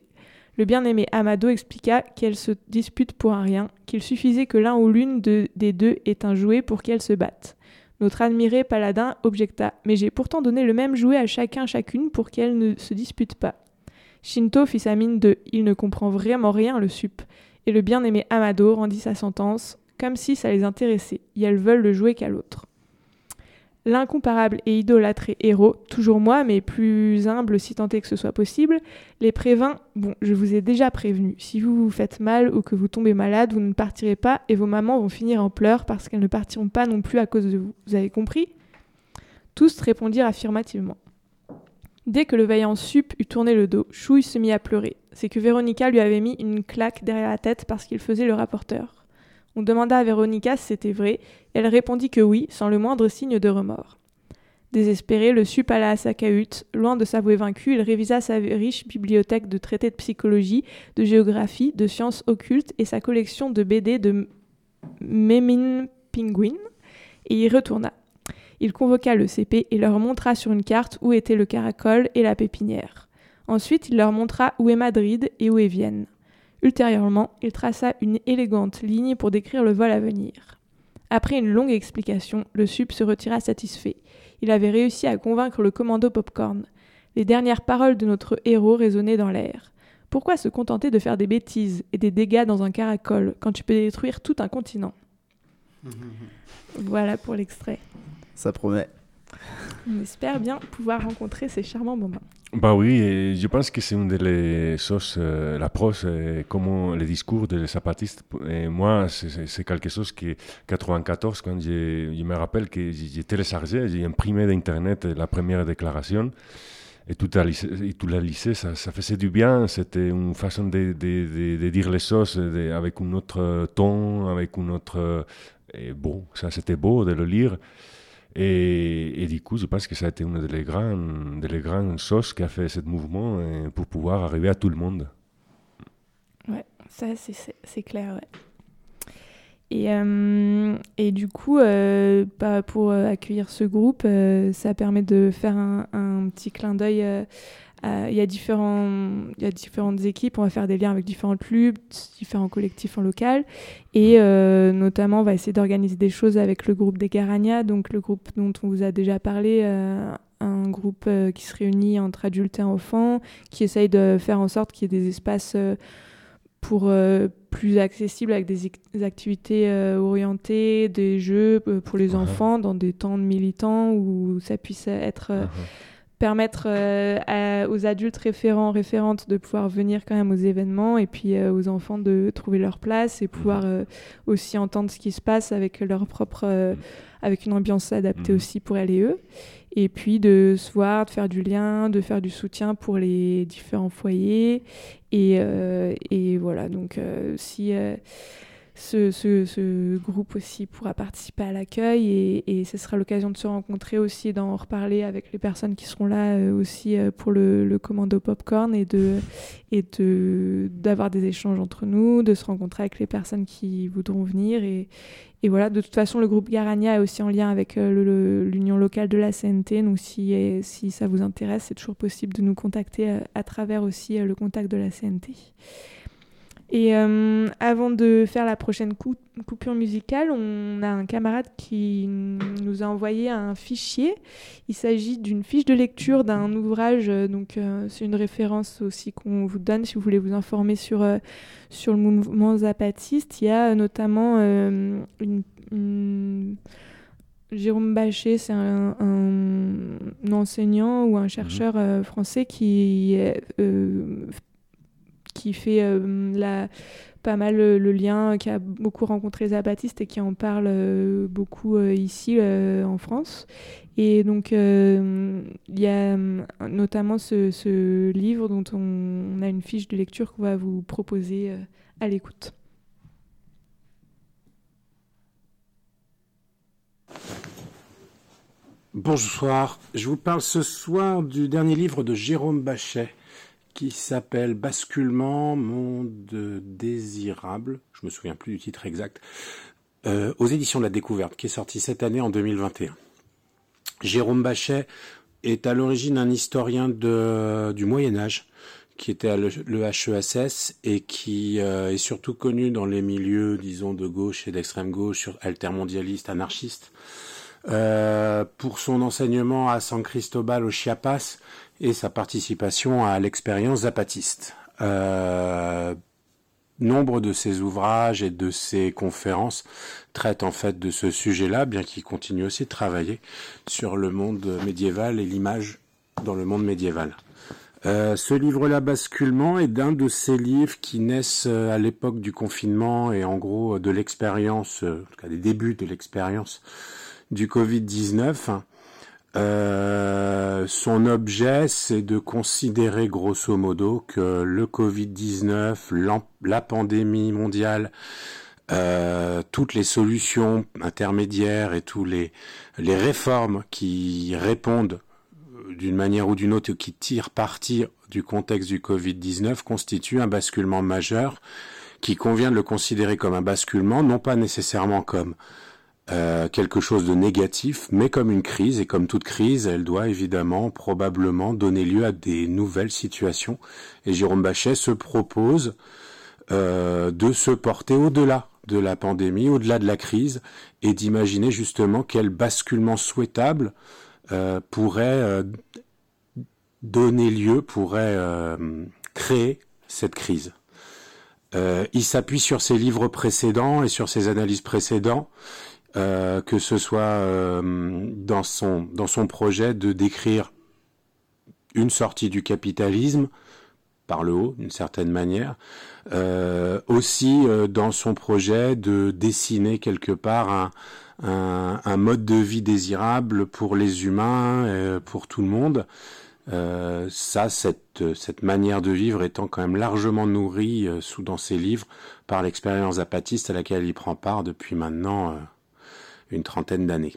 Le bien-aimé Amado expliqua qu'elles se disputent pour un rien, qu'il suffisait que l'un ou l'une de, des deux ait un jouet pour qu'elles se battent. Notre admiré paladin objecta « Mais j'ai pourtant donné le même jouet à chacun chacune pour qu'elles ne se disputent pas. » Shinto fit sa mine de « Il ne comprend vraiment rien, le sup », et le bien-aimé Amado rendit sa sentence, comme si ça les intéressait, et elles veulent le jouer qu'à l'autre. L'incomparable et idolâtré héros, toujours moi, mais plus humble si tant est que ce soit possible, les prévint « Bon, je vous ai déjà prévenu, si vous vous faites mal ou que vous tombez malade, vous ne partirez pas et vos mamans vont finir en pleurs parce qu'elles ne partiront pas non plus à cause de vous. Vous avez compris ?» Tous répondirent affirmativement. Dès que le vaillant Sup eut tourné le dos, Chouille se mit à pleurer. C'est que Véronica lui avait mis une claque derrière la tête parce qu'il faisait le rapporteur. On demanda à Véronica si c'était vrai, et elle répondit que oui, sans le moindre signe de remords. Désespéré, le Sup alla à sa cahute. Loin de s'avouer vaincu, il révisa sa riche bibliothèque de traités de psychologie, de géographie, de sciences occultes et sa collection de B D de Mémine Penguin, et y retourna. Il convoqua le C P et leur montra sur une carte où était le caracol et la pépinière. Ensuite, il leur montra où est Madrid et où est Vienne. Ultérieurement, il traça une élégante ligne pour décrire le vol à venir. Après une longue explication, le Sup se retira satisfait. Il avait réussi à convaincre le commando Popcorn. Les dernières paroles de notre héros résonnaient dans l'air. Pourquoi se contenter de faire des bêtises et des dégâts dans un caracol quand tu peux détruire tout un continent ? Voilà pour l'extrait. Ça promet. On espère bien pouvoir rencontrer ces charmants bambins. Bah oui, et je pense que c'est une des choses, euh, l'approche, et comment les discours des zapatistes. Et moi, c'est, c'est, c'est quelque chose qui, quatre-vingt-quatorze, quand j'ai, je me rappelle que j'ai téléchargé, j'ai imprimé d'Internet la première déclaration, et tout a lissé, et tout l'a lissé, ça, ça faisait du bien, c'était une façon de, de, de, de dire les choses de, avec un autre ton, avec un autre... Et bon, ça c'était beau de le lire. Et, et du coup, je pense que ça a été une des grandes, des grandes choses qui a fait ce mouvement pour pouvoir arriver à tout le monde. Ouais, ça c'est, c'est, c'est clair, ouais. Et, euh, et du coup, euh, bah, pour accueillir ce groupe, euh, ça permet de faire un, un petit clin d'œil. Euh, à, il y a différents, il y a différentes équipes, on va faire des liens avec différentes luttes, différents collectifs en local. Et euh, notamment, on va essayer d'organiser des choses avec le groupe des Garagna, donc le groupe dont on vous a déjà parlé, euh, un groupe euh, qui se réunit entre adultes et enfants, qui essaye de faire en sorte qu'il y ait des espaces euh, pour euh, plus accessibles avec des, des activités euh, orientées, des jeux euh, pour les uh-huh. enfants dans des temps de militants où ça puisse être... Euh, uh-huh. permettre euh, à, aux adultes référents, référentes de pouvoir venir quand même aux événements et puis euh, aux enfants de trouver leur place et pouvoir euh, aussi entendre ce qui se passe avec leur propre, euh, avec une ambiance adaptée mmh. aussi pour elles et eux. Et puis de se voir, de faire du lien, de faire du soutien pour les différents foyers. Et, euh, et voilà, donc euh, si... Euh, Ce, ce, ce groupe aussi pourra participer à l'accueil et, et ce sera l'occasion de se rencontrer aussi et d'en reparler avec les personnes qui seront là euh, aussi euh, pour le, le commando Popcorn et, de, et de, d'avoir des échanges entre nous, de se rencontrer avec les personnes qui voudront venir. Et, et voilà, de toute façon, le groupe Garagna est aussi en lien avec euh, le, le, l'union locale de la C N T. Donc si, et, si ça vous intéresse, c'est toujours possible de nous contacter à, à travers aussi euh, le contact de la C N T. Et euh, avant de faire la prochaine coup- coupure musicale, on a un camarade qui nous a envoyé un fichier. Il s'agit d'une fiche de lecture d'un ouvrage, donc euh, c'est une référence aussi qu'on vous donne si vous voulez vous informer sur, euh, sur le mouvement zapatiste. Il y a notamment euh, une, une... Jérôme Bachet, c'est un, un, un enseignant ou un chercheur euh, français qui est... Euh, qui fait euh, la, pas mal le, le lien, qui a beaucoup rencontré les zapatistes et qui en parle euh, beaucoup euh, ici euh, en France. Et donc, il euh, y a notamment ce, ce livre dont on, on a une fiche de lecture qu'on va vous proposer euh, à l'écoute. Bonsoir, je vous parle ce soir du dernier livre de Jérôme Bachet, qui s'appelle Basculement, monde désirable, je me souviens plus du titre exact, euh, aux éditions de la Découverte, qui est sorti cette année en deux mille vingt et un. Jérôme Bachet est à l'origine un historien de, du Moyen-Âge, qui était à le, le H E S S et qui euh, est surtout connu dans les milieux, disons, de gauche et d'extrême gauche, sur altermondialiste, anarchiste, euh, pour son enseignement à San Cristobal au Chiapas et sa participation à l'expérience zapatiste. Euh, nombre de ses ouvrages et de ses conférences traitent en fait de ce sujet-là, bien qu'il continue aussi de travailler sur le monde médiéval et l'image dans le monde médiéval. Euh, ce livre-là, Basculement, est d'un de ces livres qui naissent à l'époque du confinement et en gros de l'expérience, en tout cas des débuts de l'expérience du covid dix-neuf. Euh, son objet, c'est de considérer grosso modo que le covid dix-neuf, la pandémie mondiale, euh, toutes les solutions intermédiaires et tous les, les réformes qui répondent d'une manière ou d'une autre, qui tire parti du contexte du covid dix-neuf, constitue un basculement majeur qui convient de le considérer comme un basculement, non pas nécessairement comme euh, quelque chose de négatif, mais comme une crise. Et comme toute crise, elle doit évidemment, probablement, donner lieu à des nouvelles situations. Et Jérôme Bachet se propose euh, de se porter au-delà de la pandémie, au-delà de la crise, et d'imaginer justement quel basculement souhaitable Euh, pourrait euh, donner lieu, pourrait euh, créer cette crise. Euh, il s'appuie sur ses livres précédents et sur ses analyses précédentes, euh, que ce soit euh, dans son dans son projet de décrire une sortie du capitalisme par le haut, d'une certaine manière, euh, aussi euh, dans son projet de dessiner quelque part un Un, un mode de vie désirable pour les humains, euh, pour tout le monde. Euh, ça, cette, cette manière de vivre étant quand même largement nourrie euh, sous dans ses livres par l'expérience zapatiste à laquelle il prend part depuis maintenant euh, une trentaine d'années.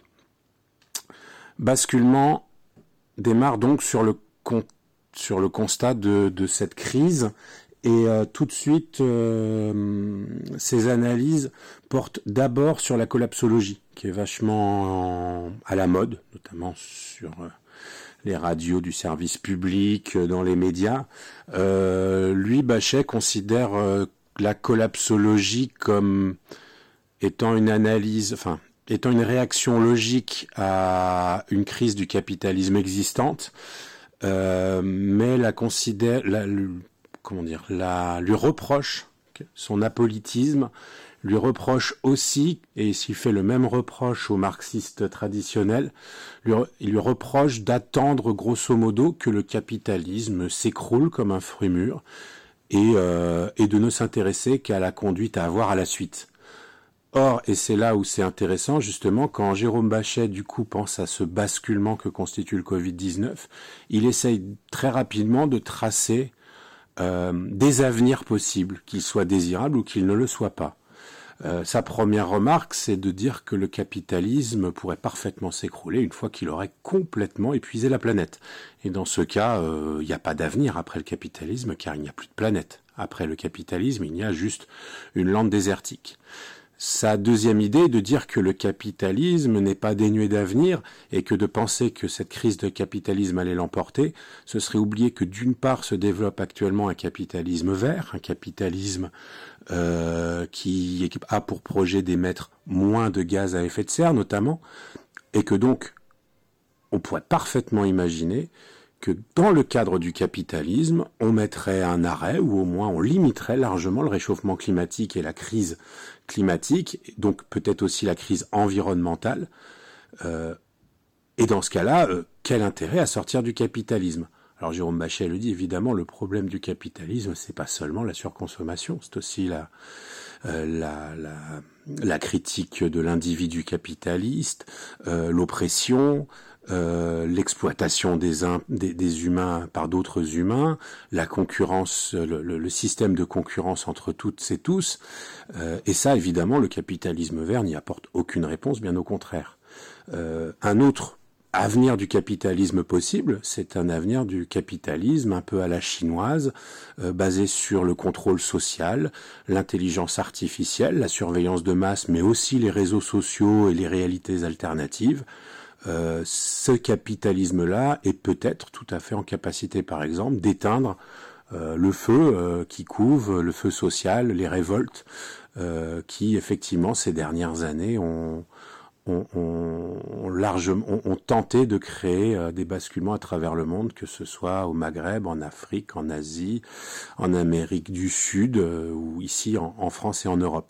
Basculement démarre donc sur le, con, sur le constat de, de cette crise. Et euh, tout de suite, euh, ces analyses portent d'abord sur la collapsologie, qui est vachement en, à la mode, notamment sur euh, les radios du service public, euh, dans les médias. Euh, lui, Bachet, considère euh, la collapsologie comme étant une analyse, enfin, étant une réaction logique à une crise du capitalisme existante, euh, mais la considère... La, comment dire, la, lui reproche son apolitisme, lui reproche aussi, et s'il fait le même reproche aux marxistes traditionnels, lui, il lui reproche d'attendre grosso modo que le capitalisme s'écroule comme un fruit mûr et, euh, et de ne s'intéresser qu'à la conduite à avoir à la suite. Or, et c'est là où c'est intéressant, justement, quand Jérôme Bachet, du coup, pense à ce basculement que constitue le covid dix-neuf, il essaye très rapidement de tracer Euh, des avenirs possibles, qu'ils soient désirables ou qu'ils ne le soient pas. Euh, sa première remarque, c'est de dire que le capitalisme pourrait parfaitement s'écrouler une fois qu'il aurait complètement épuisé la planète. Et dans ce cas, il euh, n'y a pas d'avenir après le capitalisme, car il n'y a plus de planète. Après le capitalisme, il y a juste une lande désertique. Sa deuxième idée est de dire que le capitalisme n'est pas dénué d'avenir et que de penser que cette crise de capitalisme allait l'emporter, ce serait oublier que d'une part se développe actuellement un capitalisme vert, un capitalisme euh, qui a pour projet d'émettre moins de gaz à effet de serre notamment, et que donc on pourrait parfaitement imaginer que dans le cadre du capitalisme, on mettrait un arrêt ou au moins on limiterait largement le réchauffement climatique et la crise climatique, donc peut-être aussi la crise environnementale. Euh, et dans ce cas-là, euh, quel intérêt à sortir du capitalisme ? Alors Jérôme Bachet le dit, évidemment, le problème du capitalisme, c'est pas seulement la surconsommation, c'est aussi la, euh, la, la, la critique de l'individu capitaliste, euh, l'oppression, Euh, l'exploitation des, un, des, des humains par d'autres humains, la concurrence, le, le, le système de concurrence entre toutes et tous, euh, et ça, évidemment, le capitalisme vert n'y apporte aucune réponse, bien au contraire. Euh, un autre avenir du capitalisme possible, c'est un avenir du capitalisme un peu à la chinoise, euh, basé sur le contrôle social, l'intelligence artificielle, la surveillance de masse, mais aussi les réseaux sociaux et les réalités alternatives. Euh, ce capitalisme-là est peut-être tout à fait en capacité, par exemple, d'éteindre euh, le feu euh, qui couve, le feu social, les révoltes euh, qui effectivement ces dernières années ont ont, ont, ont largement ont, ont tenté de créer euh, des basculements à travers le monde, que ce soit au Maghreb, en Afrique, en Asie, en Amérique du Sud euh, ou ici en, en France et en Europe.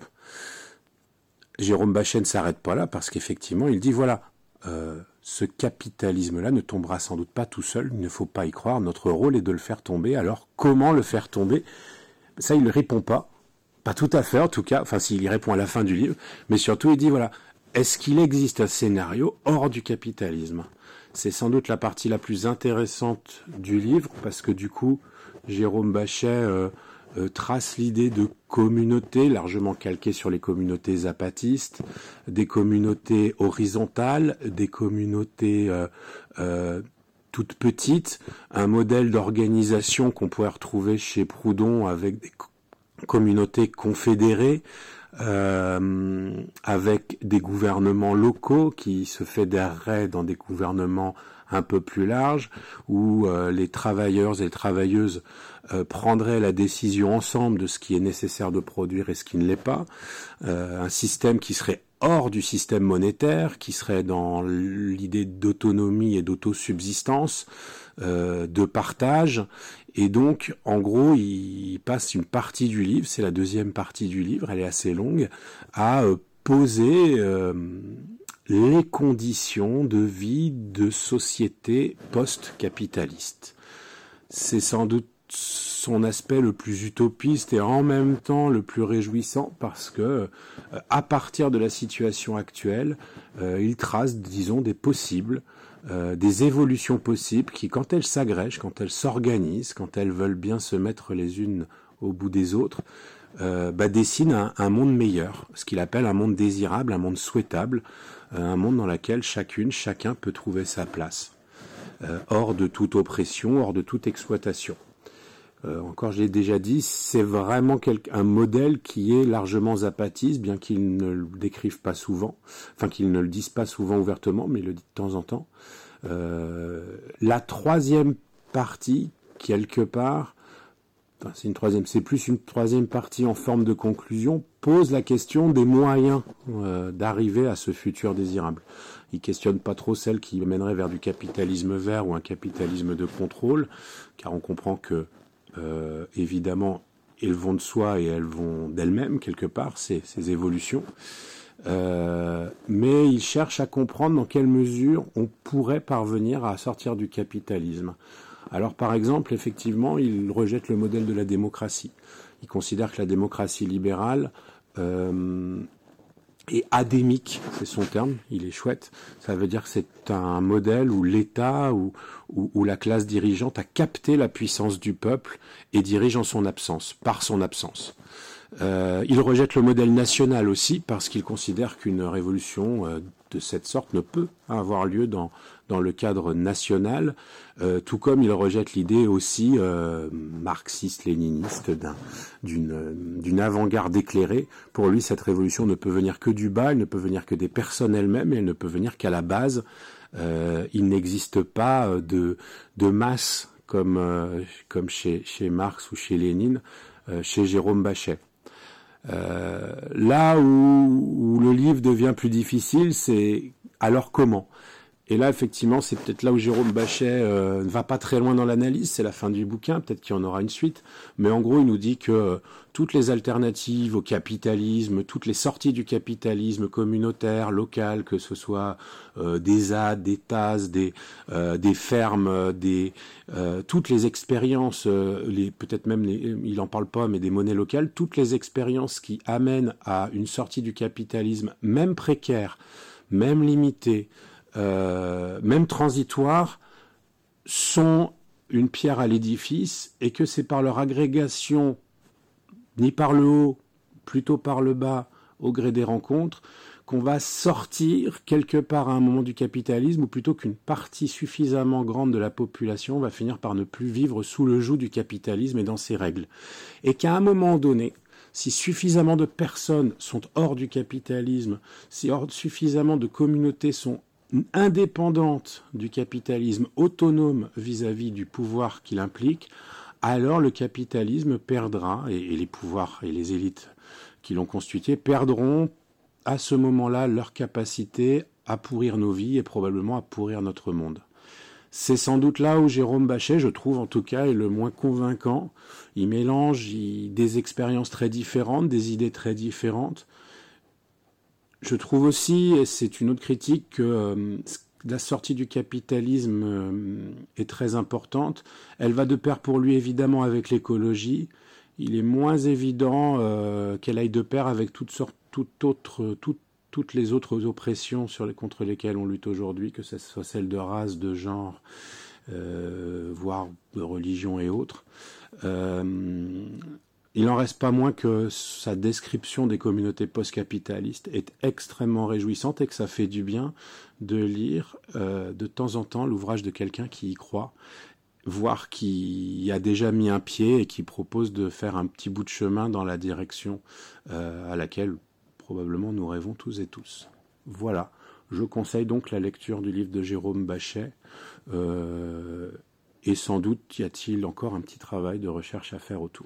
Jérôme Bachet ne s'arrête pas là parce qu'effectivement il dit voilà, euh, ce capitalisme-là ne tombera sans doute pas tout seul, il ne faut pas y croire, notre rôle est de le faire tomber, alors comment le faire tomber? Ça il ne répond pas, pas tout à fait en tout cas, enfin s'il y répond à la fin du livre, mais surtout il dit voilà, est-ce qu'il existe un scénario hors du capitalisme? C'est sans doute la partie la plus intéressante du livre, parce que du coup, Jérôme Bachet euh, euh, trace l'idée de communautés, largement calquées sur les communautés zapatistes, des communautés horizontales, des communautés euh, euh, toutes petites, un modèle d'organisation qu'on pourrait retrouver chez Proudhon avec des co- communautés confédérées, Euh, avec des gouvernements locaux qui se fédéreraient dans des gouvernements un peu plus larges, où euh, les travailleurs et les travailleuses euh, prendraient la décision ensemble de ce qui est nécessaire de produire et ce qui ne l'est pas, euh, un système qui serait hors du système monétaire, qui serait dans l'idée d'autonomie et d'autosubsistance, euh, de partage. Et donc, en gros, il passe une partie du livre, c'est la deuxième partie du livre, elle est assez longue, à euh, poser euh, les conditions de vie de société post-capitaliste. C'est sans doute son aspect le plus utopiste et en même temps le plus réjouissant parce que, euh, à partir de la situation actuelle, euh, il trace, disons, des possibles, Euh, des évolutions possibles qui, quand elles s'agrègent, quand elles s'organisent, quand elles veulent bien se mettre les unes au bout des autres, euh, bah, dessinent un, un monde meilleur, ce qu'il appelle un monde désirable, un monde souhaitable, euh, un monde dans lequel chacune, chacun peut trouver sa place, euh, hors de toute oppression, hors de toute exploitation. Euh, encore, je l'ai déjà dit, c'est vraiment quel, un modèle qui est largement zapatiste, bien qu'ils ne le décrivent pas souvent, enfin qu'ils ne le disent pas souvent ouvertement, mais ils le disent de temps en temps. Euh, la troisième partie, quelque part, enfin c'est une troisième, c'est plus une troisième partie en forme de conclusion, pose la question des moyens euh, d'arriver à ce futur désirable. Il questionne pas trop celle qui mènerait vers du capitalisme vert ou un capitalisme de contrôle, car on comprend que Euh, évidemment, elles vont de soi et elles vont d'elles-mêmes, quelque part, ces, ces évolutions. Euh, mais il cherche à comprendre dans quelle mesure on pourrait parvenir à sortir du capitalisme. Alors, par exemple, effectivement, il rejette le modèle de la démocratie. Il considère que la démocratie libérale euh, est adémique, c'est son terme, il est chouette. Ça veut dire que c'est un modèle où l'État, où, où, où la classe dirigeante a capté la puissance du peuple et dirige en son absence, par son absence. Euh, il rejette le modèle national aussi parce qu'il considère qu'une révolution euh, de cette sorte ne peut avoir lieu dans, dans le cadre national, euh, tout comme il rejette l'idée aussi euh, marxiste-léniniste d'un, d'une, d'une avant-garde éclairée. Pour lui, cette révolution ne peut venir que du bas, elle ne peut venir que des personnes elles-mêmes, et elle ne peut venir qu'à la base. Euh, il n'existe pas de, de masse comme, euh, comme chez, chez Marx ou chez Lénine, euh, chez Jérôme Bachet. Euh, là où, où le livre devient plus difficile, c'est alors comment? Et là, effectivement, c'est peut-être là où Jérôme Bachet euh, ne va pas très loin dans l'analyse, c'est la fin du bouquin, peut-être qu'il y en aura une suite, mais en gros, il nous dit que euh, toutes les alternatives au capitalisme, toutes les sorties du capitalisme communautaire, local, que ce soit euh, des Z A D, des T A S, des, euh, des fermes, des, euh, toutes les expériences, euh, les, peut-être même, les, il en parle pas, mais des monnaies locales, toutes les expériences qui amènent à une sortie du capitalisme, même précaire, même limitée, Euh, même transitoires, sont une pierre à l'édifice et que c'est par leur agrégation, ni par le haut, plutôt par le bas, au gré des rencontres, qu'on va sortir quelque part à un moment du capitalisme, ou plutôt qu'une partie suffisamment grande de la population va finir par ne plus vivre sous le joug du capitalisme et dans ses règles. Et qu'à un moment donné, si suffisamment de personnes sont hors du capitalisme, si hors, suffisamment de communautés sont indépendante du capitalisme, autonome vis-à-vis du pouvoir qu'il implique, alors le capitalisme perdra, et, et les pouvoirs et les élites qui l'ont constitué perdront à ce moment-là leur capacité à pourrir nos vies et probablement à pourrir notre monde. C'est sans doute là où Jérôme Bachet, je trouve en tout cas, est le moins convaincant. Il mélange il, des expériences très différentes, des idées très différentes. Je trouve aussi, et c'est une autre critique, que euh, la sortie du capitalisme euh, est très importante. Elle va de pair pour lui évidemment avec l'écologie. Il est moins évident euh, qu'elle aille de pair avec toutes sortes, toute autre, toute toutes les autres oppressions sur les, contre lesquelles on lutte aujourd'hui, que ce soit celles de race, de genre, euh, voire de religion et autres. Euh, il n'en reste pas moins que sa description des communautés post-capitalistes est extrêmement réjouissante et que ça fait du bien de lire euh, de temps en temps l'ouvrage de quelqu'un qui y croit, voire qui y a déjà mis un pied et qui propose de faire un petit bout de chemin dans la direction euh, à laquelle probablement nous rêvons tous et tous. Voilà, je conseille donc la lecture du livre de Jérôme Bachet, euh, et sans doute y a-t-il encore un petit travail de recherche à faire autour.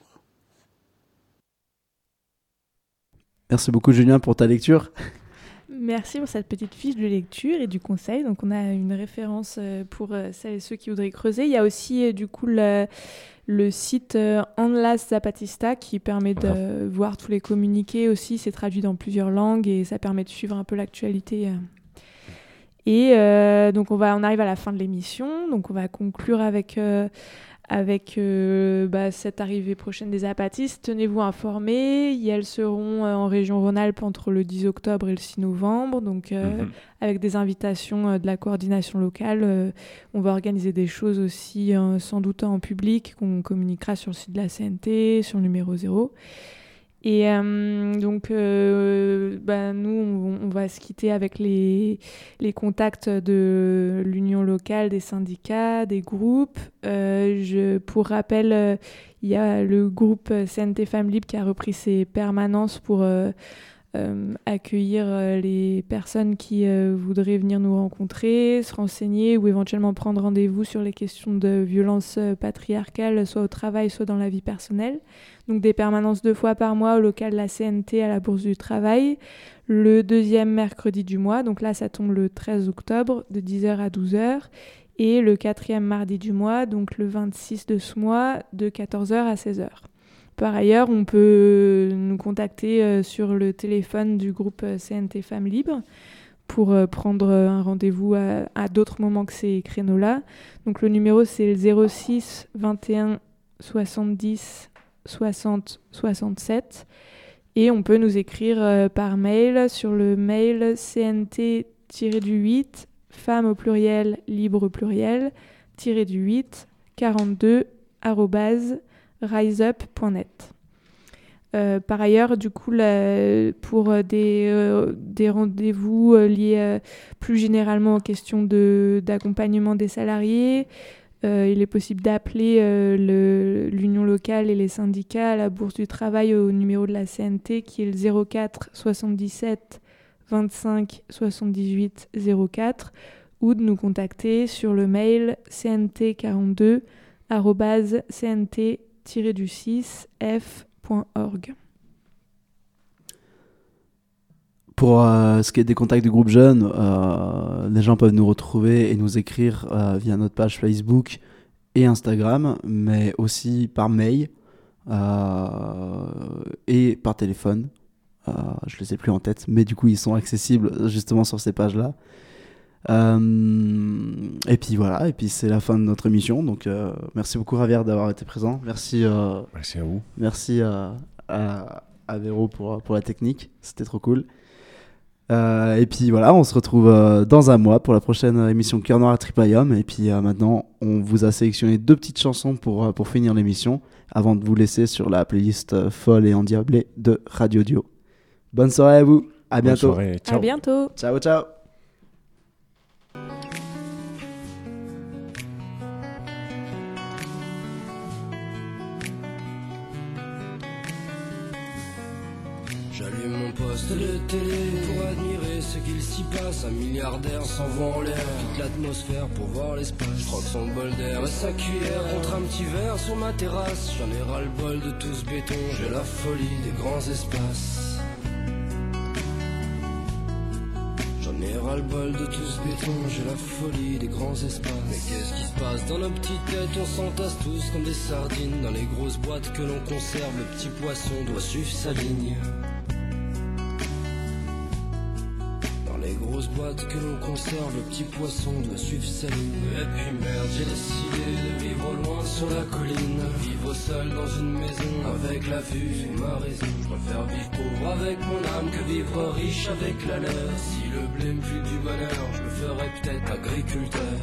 Merci beaucoup Julien pour ta lecture. Merci pour cette petite fiche de lecture et du conseil. Donc on a une référence pour celles et ceux qui voudraient creuser. Il y a aussi du coup le, le site Enlace Zapatista qui permet de ah. voir tous les communiqués aussi. C'est traduit dans plusieurs langues et ça permet de suivre un peu l'actualité. Et euh, donc on, va, on arrive à la fin de l'émission. Donc on va conclure avec... Euh, avec euh, bah, cette arrivée prochaine des zapatistes. Tenez-vous informés, elles seront euh, en région Rhône-Alpes entre le dix octobre et le six novembre, donc euh, mm-hmm. avec des invitations euh, de la coordination locale. Euh, on va organiser des choses aussi, euh, sans doute en public, qu'on communiquera sur le site de la C N T, sur le numéro zéro. Et euh, donc, euh, bah, nous, on, on va se quitter avec les, les contacts de l'union locale, des syndicats, des groupes. Euh, je, pour rappel, euh, il y a le groupe C N T Femmes Libres qui a repris ses permanences pour euh, euh, accueillir euh, les personnes qui euh, voudraient venir nous rencontrer, se renseigner ou éventuellement prendre rendez-vous sur les questions de violence euh, patriarcale, soit au travail, soit dans la vie personnelle. Donc des permanences deux fois par mois au local de la C N T à la Bourse du Travail, le deuxième mercredi du mois, donc là ça tombe le treize octobre de dix heures à douze heures, et le quatrième mardi du mois, donc le vingt-six de ce mois, de quatorze heures à seize heures. Par ailleurs, on peut nous contacter euh, sur le téléphone du groupe C N T Femmes Libres pour euh, prendre un rendez-vous à, à d'autres moments que ces créneaux-là. Donc le numéro c'est le zéro six vingt et un soixante-dix soixante soixante-sept et on peut nous écrire euh, par mail sur le mail C N T huit femmes au pluriel libre au pluriel du huit quarante-deux arobase riseup point net. Euh, par ailleurs, du coup, la, pour des, euh, des rendez-vous euh, liés euh, plus généralement aux questions de, d'accompagnement des salariés, euh, il est possible d'appeler euh, le, l'union locale et les syndicats à la Bourse du Travail au numéro de la C N T qui est le zéro quatre soixante-dix-sept vingt-cinq soixante-dix-huit zéro quatre ou de nous contacter sur le mail c n t quarante-deux arobase c n t du six f point org. Pour euh, ce qui est des contacts du groupe Jeunes, euh, les gens peuvent nous retrouver et nous écrire euh, via notre page Facebook et Instagram, mais aussi par mail euh, et par téléphone. Euh, je ne les ai plus en tête, mais du coup ils sont accessibles justement sur ces pages-là. Euh, et puis voilà, et puis c'est la fin de notre émission. Donc euh, merci beaucoup Javier d'avoir été présent. Merci. Euh, merci à vous. Merci euh, à, à Véro pour pour la technique. C'était trop cool. Euh, et puis voilà, on se retrouve euh, dans un mois pour la prochaine émission Cœur Noir à Tripalium. Et puis euh, maintenant, on vous a sélectionné deux petites chansons pour euh, pour finir l'émission, avant de vous laisser sur la playlist euh, folle et endiablée de Radio Dio. Bonne soirée à vous. À bientôt. Bonne soirée. Ciao. À bientôt. Ciao, ciao. J'allume mon poste de télé pour admirer ce qu'il s'y passe. Un milliardaire s'envoie en l'air, quitte l'atmosphère pour voir l'espace. Je croque son bol d'air et sa cuillère contre un petit verre sur ma terrasse. J'en ai ras le bol de tout ce béton, j'ai la folie des grands espaces. J'en ai ras le bol de tout ce béton, j'ai la folie des grands espaces. Mais qu'est-ce qui se passe dans nos petites têtes? On s'entasse tous comme des sardines dans les grosses boîtes que l'on conserve. Le petit poisson doit suivre sa ligne. Dans les grosses boîtes que l'on conserve, le petit poisson doit suivre sa ligne. Et puis merde, j'ai décidé de vivre loin sur la colline, vivre seul dans une maison avec la vue sur ma raison. Je préfère vivre pauvre avec mon âme que vivre riche avec la leur. Si le blé me file du bonheur, je me ferais peut-être agriculteur.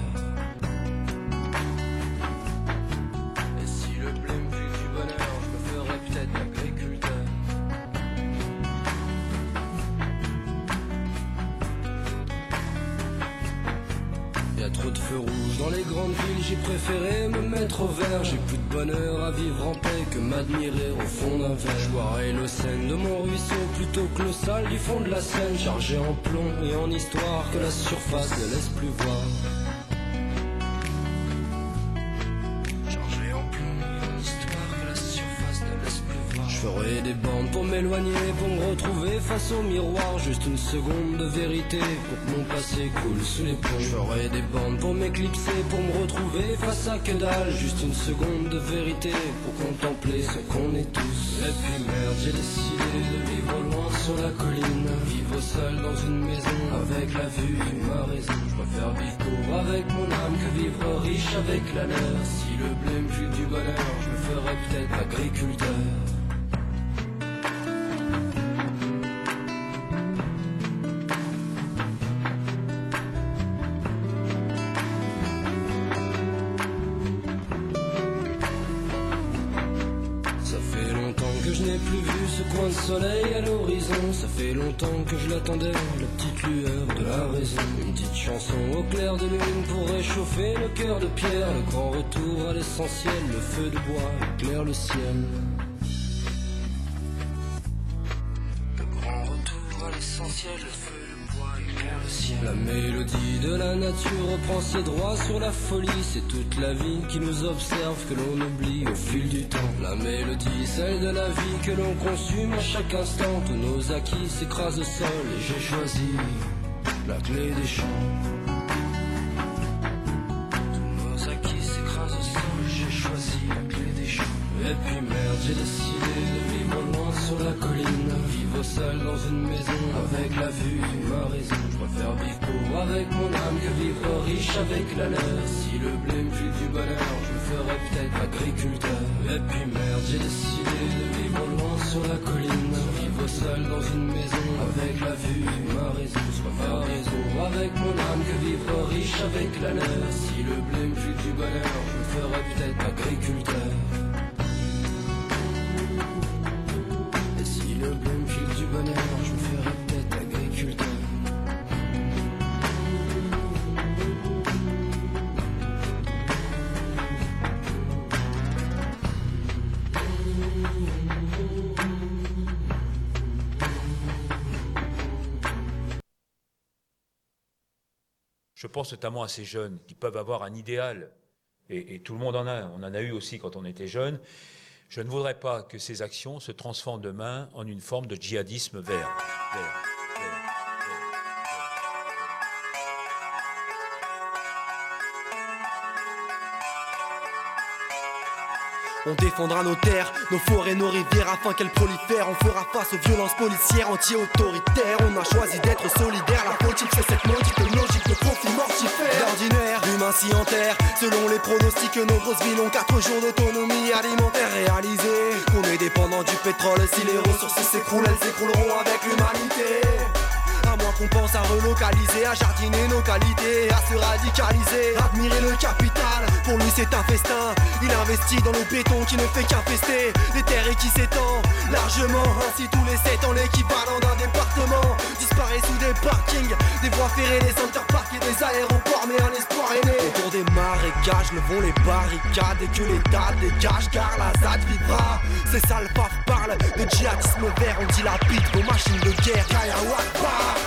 Et si le blé me file du bonheur, je me ferais peut-être agriculteur. Y'a trop de feux rouges dans les grandes villes, j'ai préféré me mettre au vert. J'ai plus de bonheur à vivre en paix que m'admirer au fond d'un verre. Je boirai le Seine de mon ruisseau plutôt que le sale du fond de la Seine, chargé en plomb et en histoire que la surface ne laisse plus voir. Chargé en plomb et en histoire que la surface ne laisse plus voir. Je ferai des bandes pour m'éloigner, pour me retrouver face au miroir. Juste une seconde de vérité pour que mon passé coule sous les ponts. Je ferai des bandes pour m'éclipser, pour me retrouver face à que dalle. Juste une seconde de vérité pour contempler ce qu'on est tous. Et puis merde, j'ai décidé de vivre loin sur la colline, vivre seul dans une maison avec la vue de ma raison. Je préfère vivre pauvre avec mon âme que vivre riche avec la leur. Si le blé me file du bonheur, je me ferais peut-être agriculteur. Ce coin de soleil à l'horizon, ça fait longtemps que je l'attendais, la petite lueur de la raison. Une petite chanson au clair de lune pour réchauffer le cœur de pierre. Le grand retour à l'essentiel, le feu de bois éclaire le ciel. Le grand retour à l'essentiel, le feu de bois éclaire le ciel. La mélodie de la nature reprend ses droits sur la folie. C'est toute la vie qui nous observe, que l'on oublie au fil du temps. La mélodie, celle de la vie que l'on consume à chaque instant. Tous nos acquis s'écrasent au sol et j'ai choisi la clé des champs. Tous nos acquis s'écrasent au sol et j'ai choisi la clé des champs. Et puis merde, j'ai décidé de vivre loin sur la colline, vivre seul dans une maison avec la vue de ma raison. Je préfère vivre pauvre avec mon âme que vivre riche avec la leur. Si le blé me file du bonheur, je me ferais peut-être agriculteur. Et puis merde, j'ai décidé de vivre loin sur la colline, vivre seul dans une maison avec la vue de ma raison. Je préfère vivre pauvre avec mon âme que vivre riche avec la leur. Si le blé me file du bonheur, je me ferais peut-être agriculteur. Et si le blé me file du bonheur, je me ferais peut-être agriculteur. Je pense notamment à ces jeunes qui peuvent avoir un idéal, et, et tout le monde en a, on en a eu aussi quand on était jeune. Je ne voudrais pas que ces actions se transforment demain en une forme de djihadisme vert. vert, vert, vert. On défendra nos terres, nos forêts, nos rivières afin qu'elles prolifèrent. On fera face aux violences policières anti-autoritaires. On a choisi d'être solidaires. La politique c'est cette maudite logique de profit mortifère. D'ordinaire, humain si en terre. Selon les pronostics, nos grosses villes ont quatre jours d'autonomie alimentaire réalisée. On est dépendant du pétrole. Si les ressources s'écroulent, elles s'écrouleront avec l'humanité. À moins qu'on pense à relocaliser, à jardiner nos qualités, à se radicaliser, admirer le capital. Pour lui c'est un festin. Il investit dans le béton qui ne fait qu'infester les terres et qui s'étend largement. Ainsi tous les sept ans l'équivalent d'un département disparaît sous des parkings, des voies ferrées, des interparks et des aéroports. Mais un espoir est né. Autour des marécages levons les barricades et que l'État dégage, car la Z A D vivra. C'est ça le P A F parle de djihadisme vert. On dilapide vos machines de guerre. Kaya Wakbar.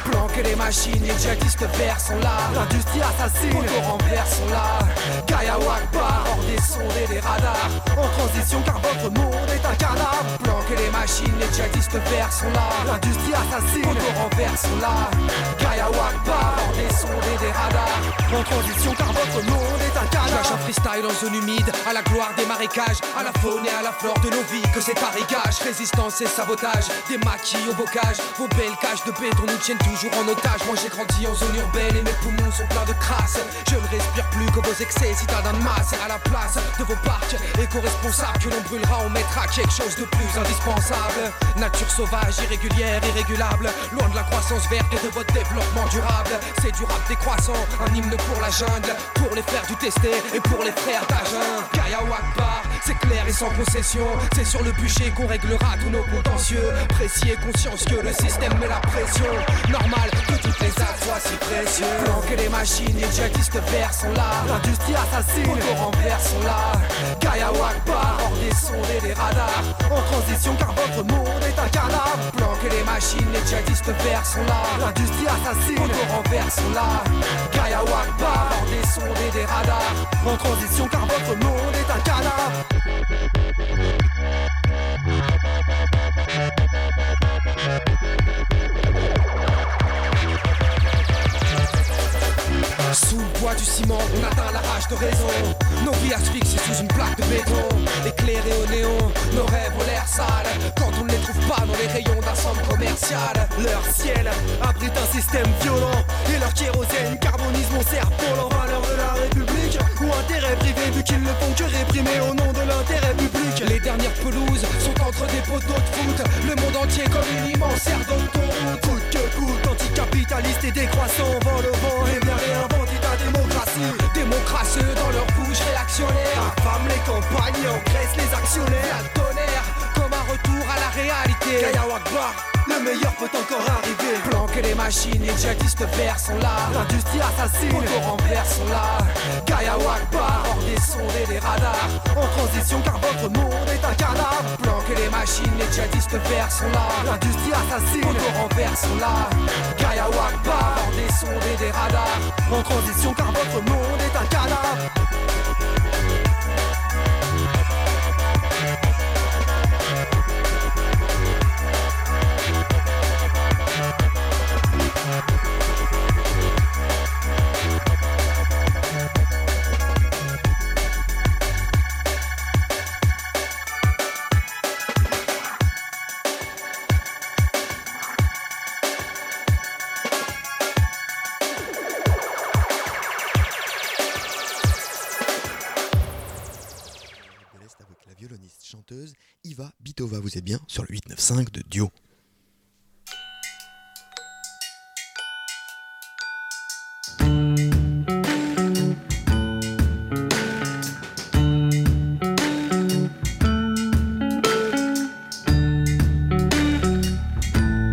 Planquer les machines, les djihadistes verts sont là. L'industrie assassine, au renvers sont là. Gaïa Wakbar, hors des sondes et des radars. En transition car votre monde est un cadavre. Planquer les machines, les djihadistes verts sont là. L'industrie assassine, au renvers sont là. Gaïa Wakbar, hors des sondes et des radars. En transition car votre monde est un cadavre. Lâche un freestyle en zone humide, à la gloire des marécages, à la faune et à la flore de nos vies que c'est parigage. Résistance et sabotage, des maquis au bocage. Vos belles cages de béton nous tiennent toujours en otage. Moi j'ai grandi en zone urbaine et mes poumons sont pleins de crasse. Je ne respire plus que vos excès, citadins de masse. Et à la place de vos parcs éco-responsables que l'on brûlera, on mettra quelque chose de plus indispensable. Nature sauvage, irrégulière, irrégulable, loin de la croissance verte et de votre développement durable. C'est du rap décroissant, un hymne pour la jungle, pour les frères du testé et pour les frères d'Agen. Gaïa Wakbar, c'est clair et sans concession. C'est sur le bûcher qu'on réglera tous nos contentieux. Précis et conscience que le système met la pression. Normal que toutes les actes soient si précieux. Planquer les machines, les djihadistes verts sont là. L'industrie assassine, au renvers sont là. Gaïa Wakbar, hors des sondes et des radars. En transition car votre monde est un cadavre. Planquer les machines, les djihadistes verts sont là. L'industrie assassine, au renvers sont là. Gaïa Wakbar, hors des sondes et des radars. En transition car votre monde est un cadavre. Sous le poids du ciment, on atteint la rage de raison. Nos vies asphyxient sous une plaque de béton. Éclairés au néon, nos rêves ont l'air sales quand on ne les trouve pas dans les rayons d'un centre commercial. Leur ciel abrite un système violent et leur kérosène carbonise mon cerf-volant. Valeurs de la République ou intérêt privé, vu qu'ils ne font que réprimer au nom de l'intérêt public. Les dernières pelouses sont entre des poteaux de foot. Le monde entier comme une immense aire d'autoroute. Coûte que coûte, anticapitaliste et décroissant, vent le vent et bien réinvente ta démocratie. Démocratie dans leur bouche réactionnaire. Affame les campagnes et engraisse les actionnaires. Le tonnerre comme un retour à la réalité. Gaïa Wakbar, le meilleur peut encore arriver. Planquer les machines, les djihadistes verts sont là. L'industrie assassine, au renvers sont là. Gaïa Wakbar, hors des sondes et des radars. En transition car votre monde est un cadavre. Planquer les machines, les djihadistes verts sont là. L'industrie assassine, au renvers sont là. Gaïa Wakbar, hors des sondes et des radars. En transition car votre monde est un cadavre. Chanteuse Iva Bitova, vous êtes bien sur le huit neuf cinq de Dio. Thank